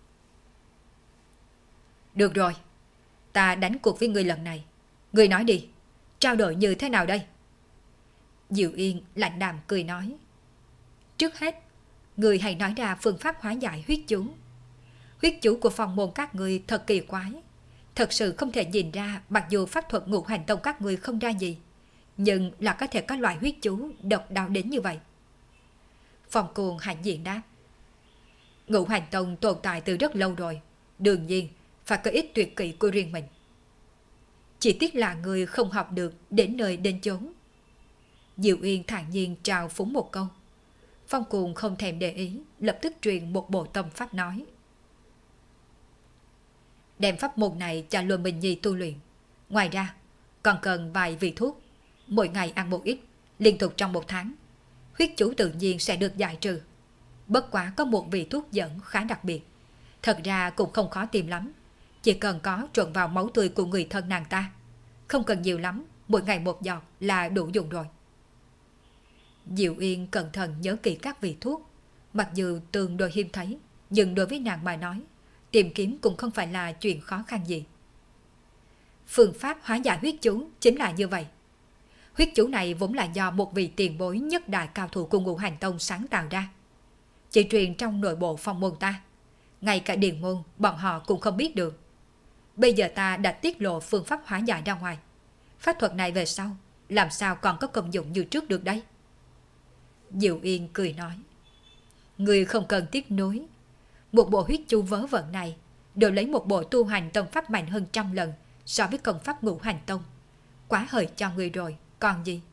Được rồi, ta đánh cuộc với ngươi lần này. Ngươi nói đi, trao đổi như thế nào đây? Diệu Yên lạnh đàm cười nói. Trước hết, ngươi hãy nói ra phương pháp hóa giải huyết chú. Huyết chú của phong môn các ngươi thật kỳ quái. Thật sự không thể nhìn ra, mặc dù pháp thuật Ngũ Hành Tông các ngươi không ra gì, nhưng là có thể có loại huyết chú độc đáo đến như vậy. Phong Cuồng hãnh diện đáp. Ngũ Hành Tông tồn tại từ rất lâu rồi, đương nhiên phải có ít tuyệt kỹ của riêng mình. Chỉ tiếc là người không học được đến nơi đến chốn. Diệu Yên thản nhiên trao phúng một câu. Phong Cuồng không thèm để ý, lập tức truyền một bộ tâm pháp nói. Đem pháp môn này cho Luân Bình Nhi tu luyện. Ngoài ra, còn cần vài vị thuốc. Mỗi ngày ăn một ít, liên tục trong một tháng. Huyết chú tự nhiên sẽ được giải trừ. Bất quá có một vị thuốc dẫn khá đặc biệt. Thật ra cũng không khó tìm lắm. Chỉ cần có trộn vào máu tươi của người thân nàng ta. Không cần nhiều lắm, mỗi ngày một giọt là đủ dùng rồi. Diệu Yên cẩn thận nhớ kỹ các vị thuốc. Mặc dù tương đối hiếm thấy, nhưng đối với nàng mà nói, tìm kiếm cũng không phải là chuyện khó khăn gì. Phương pháp hóa giải huyết chú chính là như vậy. Huyết chú này vốn là do một vị tiền bối nhất đại cao thủ của Ngũ Hành Tông sáng tạo ra. Chỉ truyền trong nội bộ phong môn ta. Ngay cả điện môn bọn họ cũng không biết được. Bây giờ ta đã tiết lộ phương pháp hóa giải ra ngoài. Pháp thuật này về sau, làm sao còn có công dụng như trước được đây? Diệu Yên cười nói. Người không cần tiếc nuối. Một bộ huyết chú vớ vẩn này đều lấy một bộ tu hành tông pháp mạnh hơn 100 lần so với công pháp Ngũ Hành Tông. Quá hời cho người rồi, còn gì?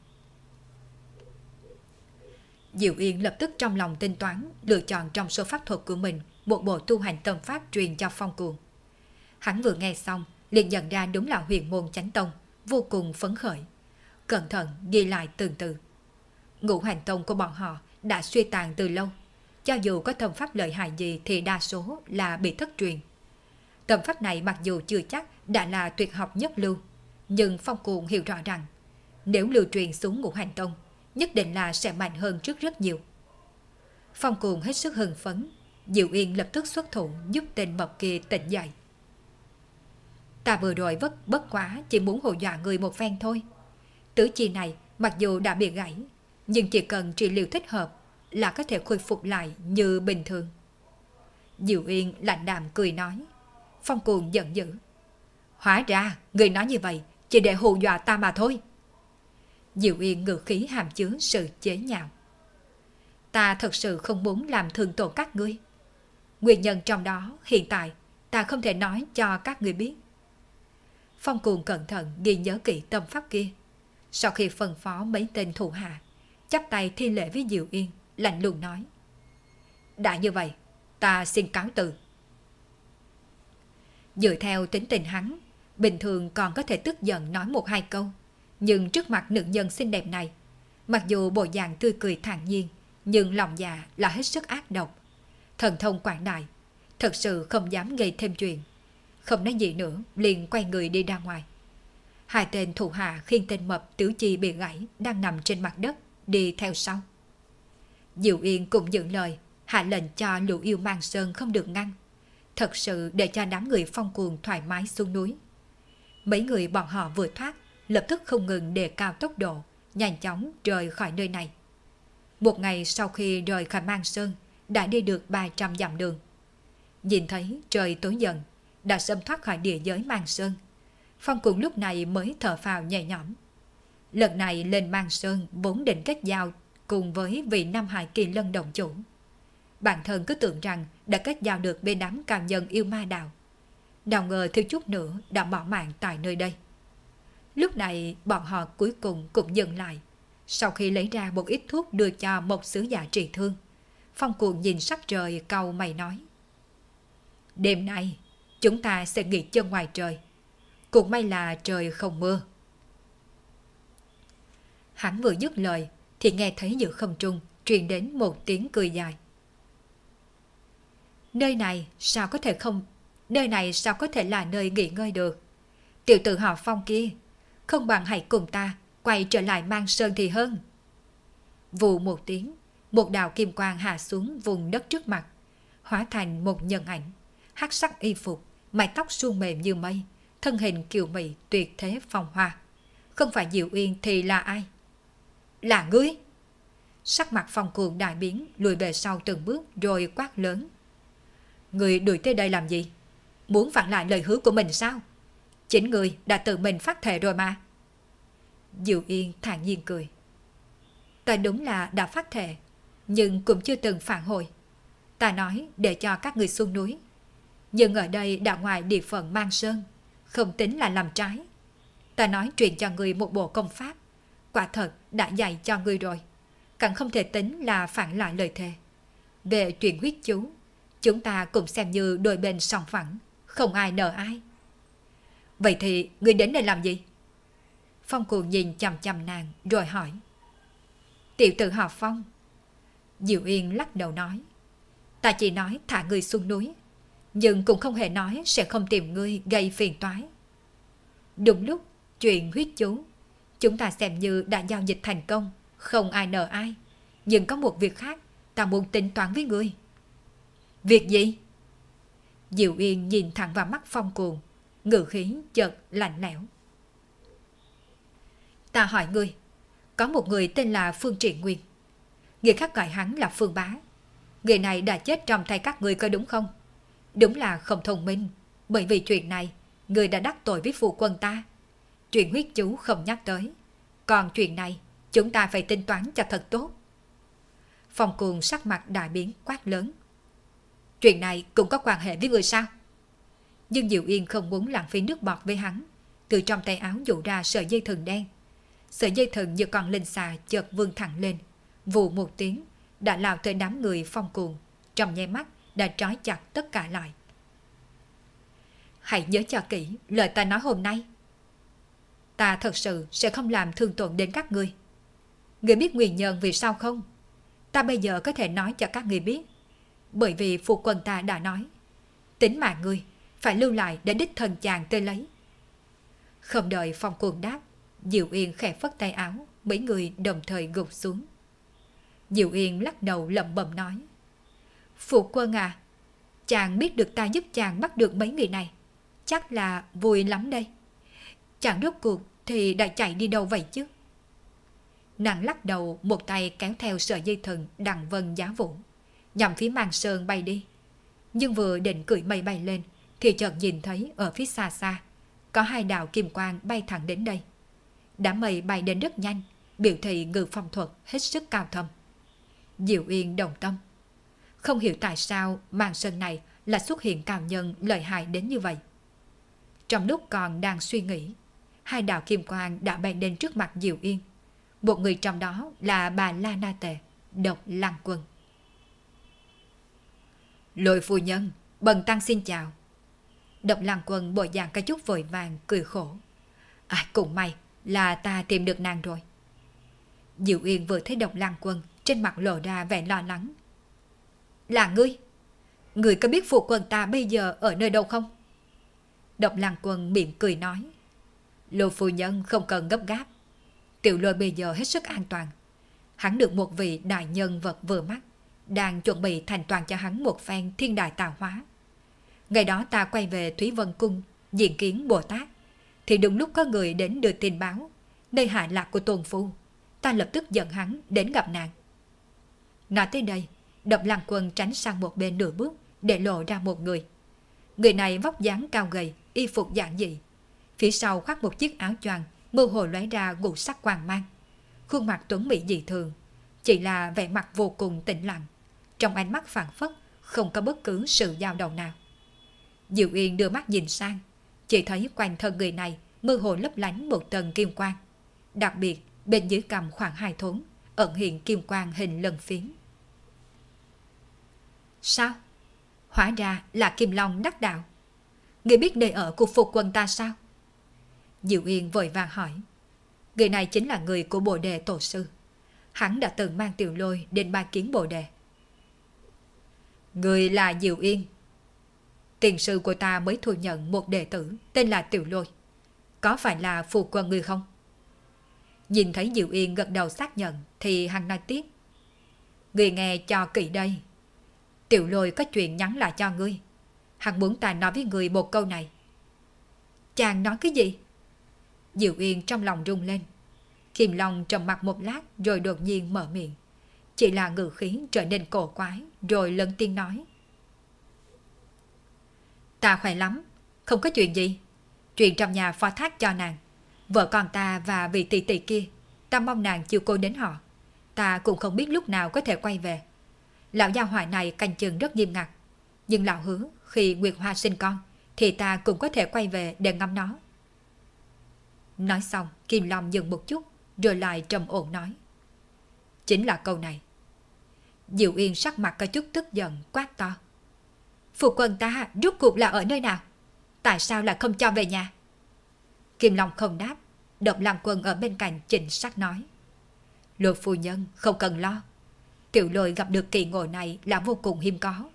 Diệu Yên lập tức trong lòng tính toán, lựa chọn trong số pháp thuật của mình một bộ tu hành tông pháp truyền cho Phong Cuồng. Hắn vừa nghe xong, liền nhận ra đúng là Huyền Môn Chánh Tông, vô cùng phấn khởi. Cẩn thận ghi lại từng từ. Ngũ Hành Tông của bọn họ đã suy tàn từ lâu. Cho dù có tâm pháp lợi hại gì thì đa số là bị thất truyền. Tâm pháp này mặc dù chưa chắc đã là tuyệt học nhất lưu, nhưng Phong Cuồng hiểu rõ rằng nếu lưu truyền xuống Ngũ Hành Tông, nhất định là sẽ mạnh hơn trước rất nhiều. Phong Cuồng hết sức hưng phấn. Diệu Yên lập tức xuất thủ giúp tên mập kia tỉnh dậy. Ta vừa rồi bất quá chỉ muốn hù dọa người một phen thôi. Tứ chi này mặc dù đã bị gãy, nhưng chỉ cần trị liệu thích hợp là có thể khôi phục lại như bình thường. Diệu Yên lạnh đạm cười nói. Phong Cuồng giận dữ. Hóa ra người nói như vậy chỉ để hù dọa ta mà thôi. Diệu Yên ngữ khí hàm chứa sự chế nhạo. Ta thật sự không muốn làm thương tổn các ngươi. Nguyên nhân trong đó hiện tại ta không thể nói cho các ngươi biết. Phong Cuồng cẩn thận ghi nhớ kỹ tâm pháp kia. Sau khi phân phó mấy tên thủ hạ, chắp tay thi lễ với Diệu Yên, lạnh lùng nói. Đã như vậy, ta xin cáo từ. Dựa theo tính tình hắn, bình thường còn có thể tức giận nói một hai câu. Nhưng trước mặt nữ nhân xinh đẹp này, mặc dù bộ dạng tươi cười thản nhiên, nhưng lòng dạ là hết sức ác độc. Thần thông quảng đại, thật sự không dám gây thêm chuyện. Không nói gì nữa, liền quay người đi ra ngoài. Hai tên thủ hạ khiêng tên mập tứ chi bị gãy đang nằm trên mặt đất, đi theo sau. Diệu Yên cũng giữ lời, hạ lệnh cho Lũ Yêu Mang Sơn không được ngăn. Thật sự để cho đám người Phong Cuồng thoải mái xuống núi. Mấy người bọn họ vừa thoát, lập tức không ngừng đề cao tốc độ, nhanh chóng rời khỏi nơi này. Một ngày sau khi rời khỏi Mang Sơn, đã đi được 300 dặm đường. Nhìn thấy trời tối dần, đã xâm thoát khỏi địa giới Mang Sơn. Phong Cuồng lúc này mới thở phào nhẹ nhõm. Lần này lên Mang Sơn vốn định kết giao cùng với vị Nam Hải Kỳ Lân đồng chủ. Bản thân cứ tưởng rằng đã kết giao được bên đám cao nhân yêu ma đạo. Nào ngờ thiếu chút nữa đã bỏ mạng tại nơi đây. Lúc này bọn họ cuối cùng cũng dừng lại. Sau khi lấy ra một ít thuốc đưa cho một sứ giả trị thương, Phong Cuồng nhìn sắc trời cau mày nói: đêm nay chúng ta sẽ nghỉ chân ngoài trời. Cũng may là trời không mưa. Hắn vừa dứt lời thì nghe thấy giữa không trung truyền đến một tiếng cười dài. Nơi này sao có thể là nơi nghỉ ngơi được? Tiểu tử họ Phong kia, không bằng hãy cùng ta quay trở lại Mang Sơn thì hơn. Vù một tiếng, một đạo kim quang hạ xuống vùng đất trước mặt, hóa thành một nhân ảnh, hắc sắc y phục, mái tóc suôn mềm như mây, thân hình kiều mị tuyệt thế phong hoa. Không phải Diệu Uyên thì là ai? Là ngươi! Sắc mặt Phong Cuồng đại biến, lùi về sau từng bước rồi quát lớn: Ngươi đuổi tới đây làm gì? Muốn phản lại lời hứa của mình sao? Chính ngươi đã tự mình phát thệ rồi mà. Diệu Yên thản nhiên cười: Ta đúng là đã phát thệ, nhưng cũng chưa từng phản hồi. Ta nói để cho các người xuống núi, nhưng ở đây đã ngoài địa phận Mang Sơn, không tính là làm trái. Ta nói truyền cho ngươi một bộ công pháp, quả thật đã dạy cho ngươi rồi, càng không thể tính là phản lại lời thề. Về chuyện huyết chú, chúng ta cũng xem như đôi bên song phẳng, không ai nợ ai. Vậy thì ngươi đến đây làm gì? Phong Cuồng nhìn chằm chằm nàng rồi hỏi. Tiểu tử họ Phong. Diệu Yên lắc đầu nói: Ta chỉ nói thả ngươi xuống núi, nhưng cũng không hề nói sẽ không tìm ngươi gây phiền toái. Đúng lúc chuyện huyết chú, chúng ta xem như đã giao dịch thành công, không ai nợ ai. Nhưng có một việc khác ta muốn tính toán với ngươi. Việc gì? Diệu Yên nhìn thẳng vào mắt Phong Cuồng, ngữ khí chợt lạnh lẽo. Ta hỏi ngươi, có một người tên là Phương Trị Nguyên, người khác gọi hắn là Phương Bá. Người này đã chết trong tay các ngươi có đúng không? Đúng là không thông minh, bởi vì chuyện này người đã đắc tội với phụ quân ta. Chuyện huyết chú không nhắc tới, còn chuyện này chúng ta phải tính toán cho thật tốt. Phong Cuồng sắc mặt đại biến quát lớn: Chuyện này cũng có quan hệ với người sao? Nhưng Diệu Yên không muốn lãng phí nước bọt với hắn, từ trong tay áo dụ ra sợi dây thừng đen. Sợi dây thừng như con linh xà chợt vươn thẳng lên, vù một tiếng đã lao tới đám người Phong Cuồng, trong nháy mắt đã trói chặt tất cả lại. Hãy nhớ cho kỹ lời ta nói hôm nay. Ta thật sự sẽ không làm thương tổn đến các ngươi. Ngươi biết nguyên nhân vì sao không? Ta bây giờ có thể nói cho các ngươi biết. Bởi vì phụ quân ta đã nói, tính mạng ngươi phải lưu lại để đích thân chàng tới lấy. Không đợi Phong Cuồng đáp, Diệu Yên khẽ phất tay áo, mấy người đồng thời gục xuống. Diệu Yên lắc đầu lẩm bẩm nói: Phụ quân à, chàng biết được ta giúp chàng bắt được mấy người này, chắc là vui lắm đây. Chàng rốt cuộc thì đã chạy đi đâu vậy chứ? Nàng lắc đầu, một tay kéo theo sợi dây thừng đằng vân giá vũ, nhằm phía Mang Sơn bay đi. Nhưng vừa định cưỡi mây bay lên thì chợt nhìn thấy ở phía xa xa có hai đạo kim quang bay thẳng đến đây. Đám mây bay đến rất nhanh, biểu thị ngự phong thuật hết sức cao thâm. Diệu Yên đồng tâm. Không hiểu tại sao Mang Sơn này là xuất hiện cao nhân lợi hại đến như vậy. Trong lúc còn đang suy nghĩ, hai đạo kim quang đã bay đến trước mặt Diệu Yên. Một người trong đó là bà La Na Tề, Độc Lăng Quân. Lôi phu nhân, bần tăng xin chào. Độc Lăng Quân bộ dạng cái chút vội vàng cười khổ. Cũng may là ta tìm được nàng rồi. Diệu Yên vừa thấy Độc Lăng Quân, trên mặt lộ ra vẻ lo lắng. Là ngươi? Ngươi có biết phụ quân ta bây giờ ở nơi đâu không? Độc Lăng Quân mỉm cười nói: Lôi phu nhân không cần gấp gáp. Tiểu Lôi bây giờ hết sức an toàn. Hắn được một vị đại nhân vật vừa mắt, đang chuẩn bị thành toàn cho hắn một phen thiên đại tạo hóa. Ngày đó ta quay về Thúy Vân Cung diện kiến Bồ Tát, thì đúng lúc có người đến đưa tin báo nơi hạ lạc của Tôn Phu. Ta lập tức dẫn hắn đến gặp nàng. Nói tới đây, Độc Lăng Quân tránh sang một bên nửa bước để lộ ra một người. Người này vóc dáng cao gầy, y phục giản dị. Phía sau khoác một chiếc áo choàng mơ hồ lóe ra ngũ sắc quang mang. Khuôn mặt tuấn mỹ dị thường, chỉ là vẻ mặt vô cùng tĩnh lặng. Trong ánh mắt phảng phất không có bất cứ sự dao động nào. Diệu Yên đưa mắt nhìn sang, chỉ thấy quanh thân người này mơ hồ lấp lánh một tầng kim quang. Đặc biệt bên dưới cằm khoảng 2 thốn ẩn hiện kim quang hình lân phiến. Sao? Hóa ra là Kim Long đắc đạo. Người biết nơi ở của phu quân ta sao? Diệu Yên vội vàng hỏi. Người này chính là người của Bồ Đề Tổ Sư. Hắn đã từng mang Tiểu Lôi đến bái kiến Bồ Đề. Người là Diệu Yên. Tiền sư của ta mới thu nhận một đệ tử tên là Tiểu Lôi. Có phải là phu quân người không? Nhìn thấy Diệu Yên gật đầu xác nhận thì hắn nói tiếp. Người nghe cho kỹ đây. Tiểu Lôi có chuyện nhắn lại cho ngươi. Hắn muốn ta nói với người một câu này. Chàng nói cái gì? Diệu Yên trong lòng rung lên. Kim Long trầm mặt một lát rồi đột nhiên mở miệng. Chỉ là ngữ khí trở nên cổ quái rồi lớn tiếng nói. Ta khỏe lắm, không có chuyện gì. Chuyện trong nhà phó thác cho nàng. Vợ con ta và vị tỷ tỷ kia, ta mong nàng chiều cô đến họ. Ta cũng không biết lúc nào có thể quay về. Lão gia hỏa này canh chừng rất nghiêm ngặt. Nhưng lão hứa khi Nguyệt Hoa sinh con thì ta cũng có thể quay về để ngắm nó. Nói xong, Kim Long dừng một chút rồi lại trầm ổn nói. Chính là câu này. Diệu Yên sắc mặt có chút tức giận quát to. Phu quân ta rốt cuộc là ở nơi nào? Tại sao lại không cho về nhà? Kim Long không đáp. Độc Lăng Quân ở bên cạnh chỉnh sắc nói. Lôi phu nhân không cần lo. Tiểu Lôi gặp được kỳ ngộ này là vô cùng hiếm có.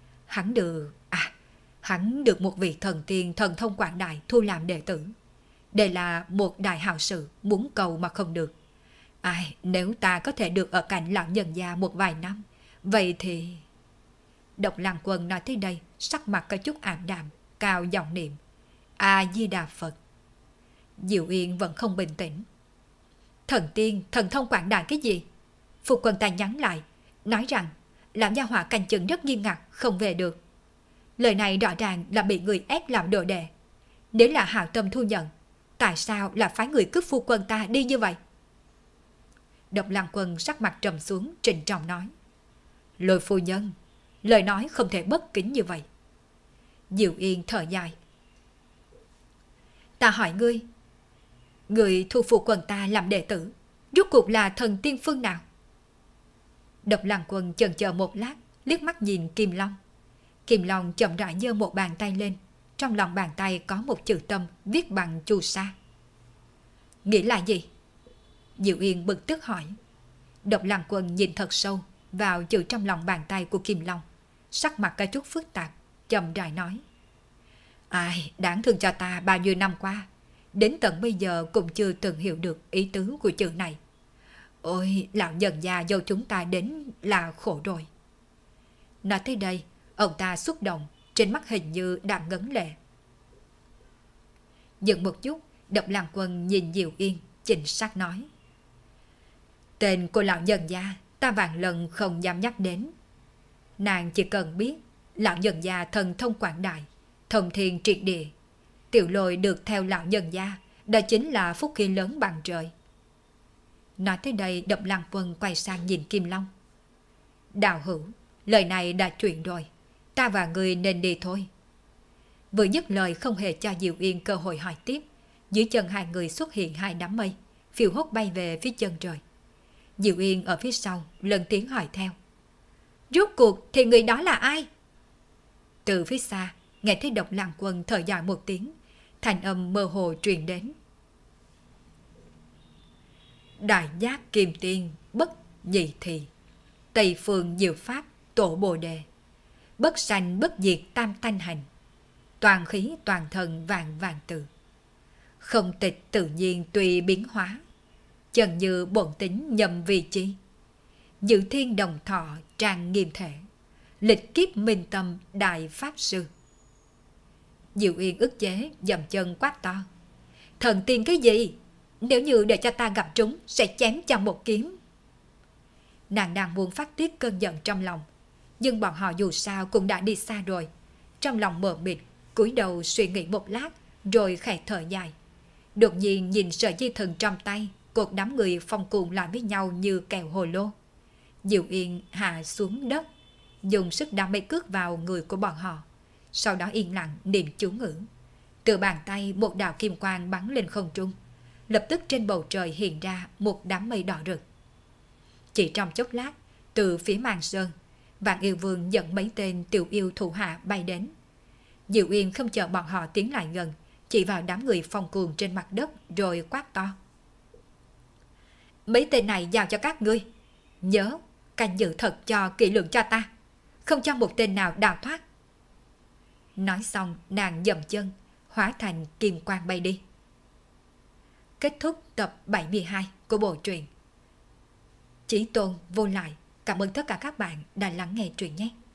Hắn được một vị thần tiên thần thông quảng đại thu làm đệ tử. Đây là một đại hào sự muốn cầu mà không được. Nếu ta có thể được ở cạnh lão nhân gia một vài năm, vậy thì... Độc Lăng Quân nói tới đây, sắc mặt có chút ảm đạm, cao giọng niệm. A-di-đà Phật. Diệu Yên vẫn không bình tĩnh. Thần tiên, thần thông quảng đại cái gì? Phu quân ta nhắn lại, nói rằng lão gia hỏa canh chừng rất nghiêm ngặt, không về được. Lời này rõ ràng là bị người ép làm đồ đệ. Nếu là hảo tâm thu nhận, tại sao là phái người cướp phu quân ta đi như vậy? Độc Lăng Quân sắc mặt trầm xuống, trịnh trọng nói. Lôi phu nhân, lời nói không thể bất kính như vậy. Diệu Yên thở dài. Ta hỏi ngươi, người thu phu quân ta làm đệ tử, rốt cuộc là thần tiên phương nào? Độc Lăng Quân chần chờ một lát, liếc mắt nhìn Kim Long. Kim Long chậm rãi giơ một bàn tay lên, trong lòng bàn tay có một chữ tâm viết bằng chu sa. Nghĩa là gì? Diệu Yên bực tức hỏi. Độc Lăng Quân nhìn thật sâu vào chữ trong lòng bàn tay của Kim Long, sắc mặt có chút phức tạp, chậm rãi nói. Đáng thương cho ta bao nhiêu năm qua, đến tận bây giờ cũng chưa từng hiểu được ý tứ của chữ này. Ôi, lão nhân già dâu chúng ta đến là khổ rồi. Nói tới đây, ông ta xúc động, trên mắt hình như đang ngấn lệ. Dừng một chút, Độc Lăng Quân nhìn Diệu Yên, chỉnh sắc nói. Tên của lão nhân gia ta vạn lần không dám nhắc đến. Nàng chỉ cần biết lão nhân gia thần thông quảng đại, thông thiên triệt địa. Tiểu Lôi được theo lão nhân gia, đó chính là phúc khí lớn bằng trời. Nói tới đây, Độc Lăng Quân quay sang nhìn Kim Long. Đạo hữu, lời này đã chuyện rồi, ta và người nên đi thôi. Vừa dứt lời không hề cho Diệu Yên cơ hội hỏi tiếp, dưới chân hai người xuất hiện hai đám mây, phiêu hốt bay về phía chân trời. Diệu Yên ở phía sau lần tiếng hỏi theo. Rốt cuộc thì người đó là ai? Từ phía xa, nghe thấy Độc Lăng Quân thở dài một tiếng, thành âm mơ hồ truyền đến. Đại giác kim tiên bất nhị thị, Tây phương diệu pháp tổ bồ đề, bất sanh bất diệt tam thanh hành, toàn khí toàn thần vạn vạn từ, không tịch tự nhiên tùy biến hóa, chần như bổn tính nhầm vị chi, dự thiên đồng thọ trang nghiêm thể, lịch kiếp minh tâm đại pháp sư. Diệu Yên ức chế dậm chân quát to. Thần tiên cái gì? Nếu như để cho ta gặp chúng, sẽ chém cho một kiếm. Nàng đang muốn phát tiết cơn giận trong lòng, nhưng bọn họ dù sao cũng đã đi xa rồi. Trong lòng mờ mịt, cúi đầu suy nghĩ một lát, rồi khẽ thở dài. Đột nhiên nhìn sợi dây thừng trong tay, cột đám người phong cuồng lại với nhau như kẹo hồ lô. Diệu Yên hạ xuống đất, dùng sức đá mấy cước vào người của bọn họ, sau đó yên lặng niệm chú ngữ. Từ bàn tay một đạo kim quang bắn lên không trung, lập tức trên bầu trời hiện ra một đám mây đỏ rực. Chỉ trong chốc lát, từ phía màn sơn, Vạn Yêu Vương dẫn mấy tên tiểu yêu thủ hạ bay đến. Diệu Yên không chờ bọn họ tiến lại gần, chỉ vào đám người phong cuồng trên mặt đất rồi quát to. Mấy tên này giao cho các ngươi. Nhớ, canh giữ thật cho kỹ lưỡng cho ta, không cho một tên nào đào thoát. Nói xong nàng dậm chân, hóa thành kim quang bay đi. Kết thúc tập 72 của bộ truyện Chí Tôn Vô Lại. Cảm ơn tất cả các bạn đã lắng nghe truyện nhé.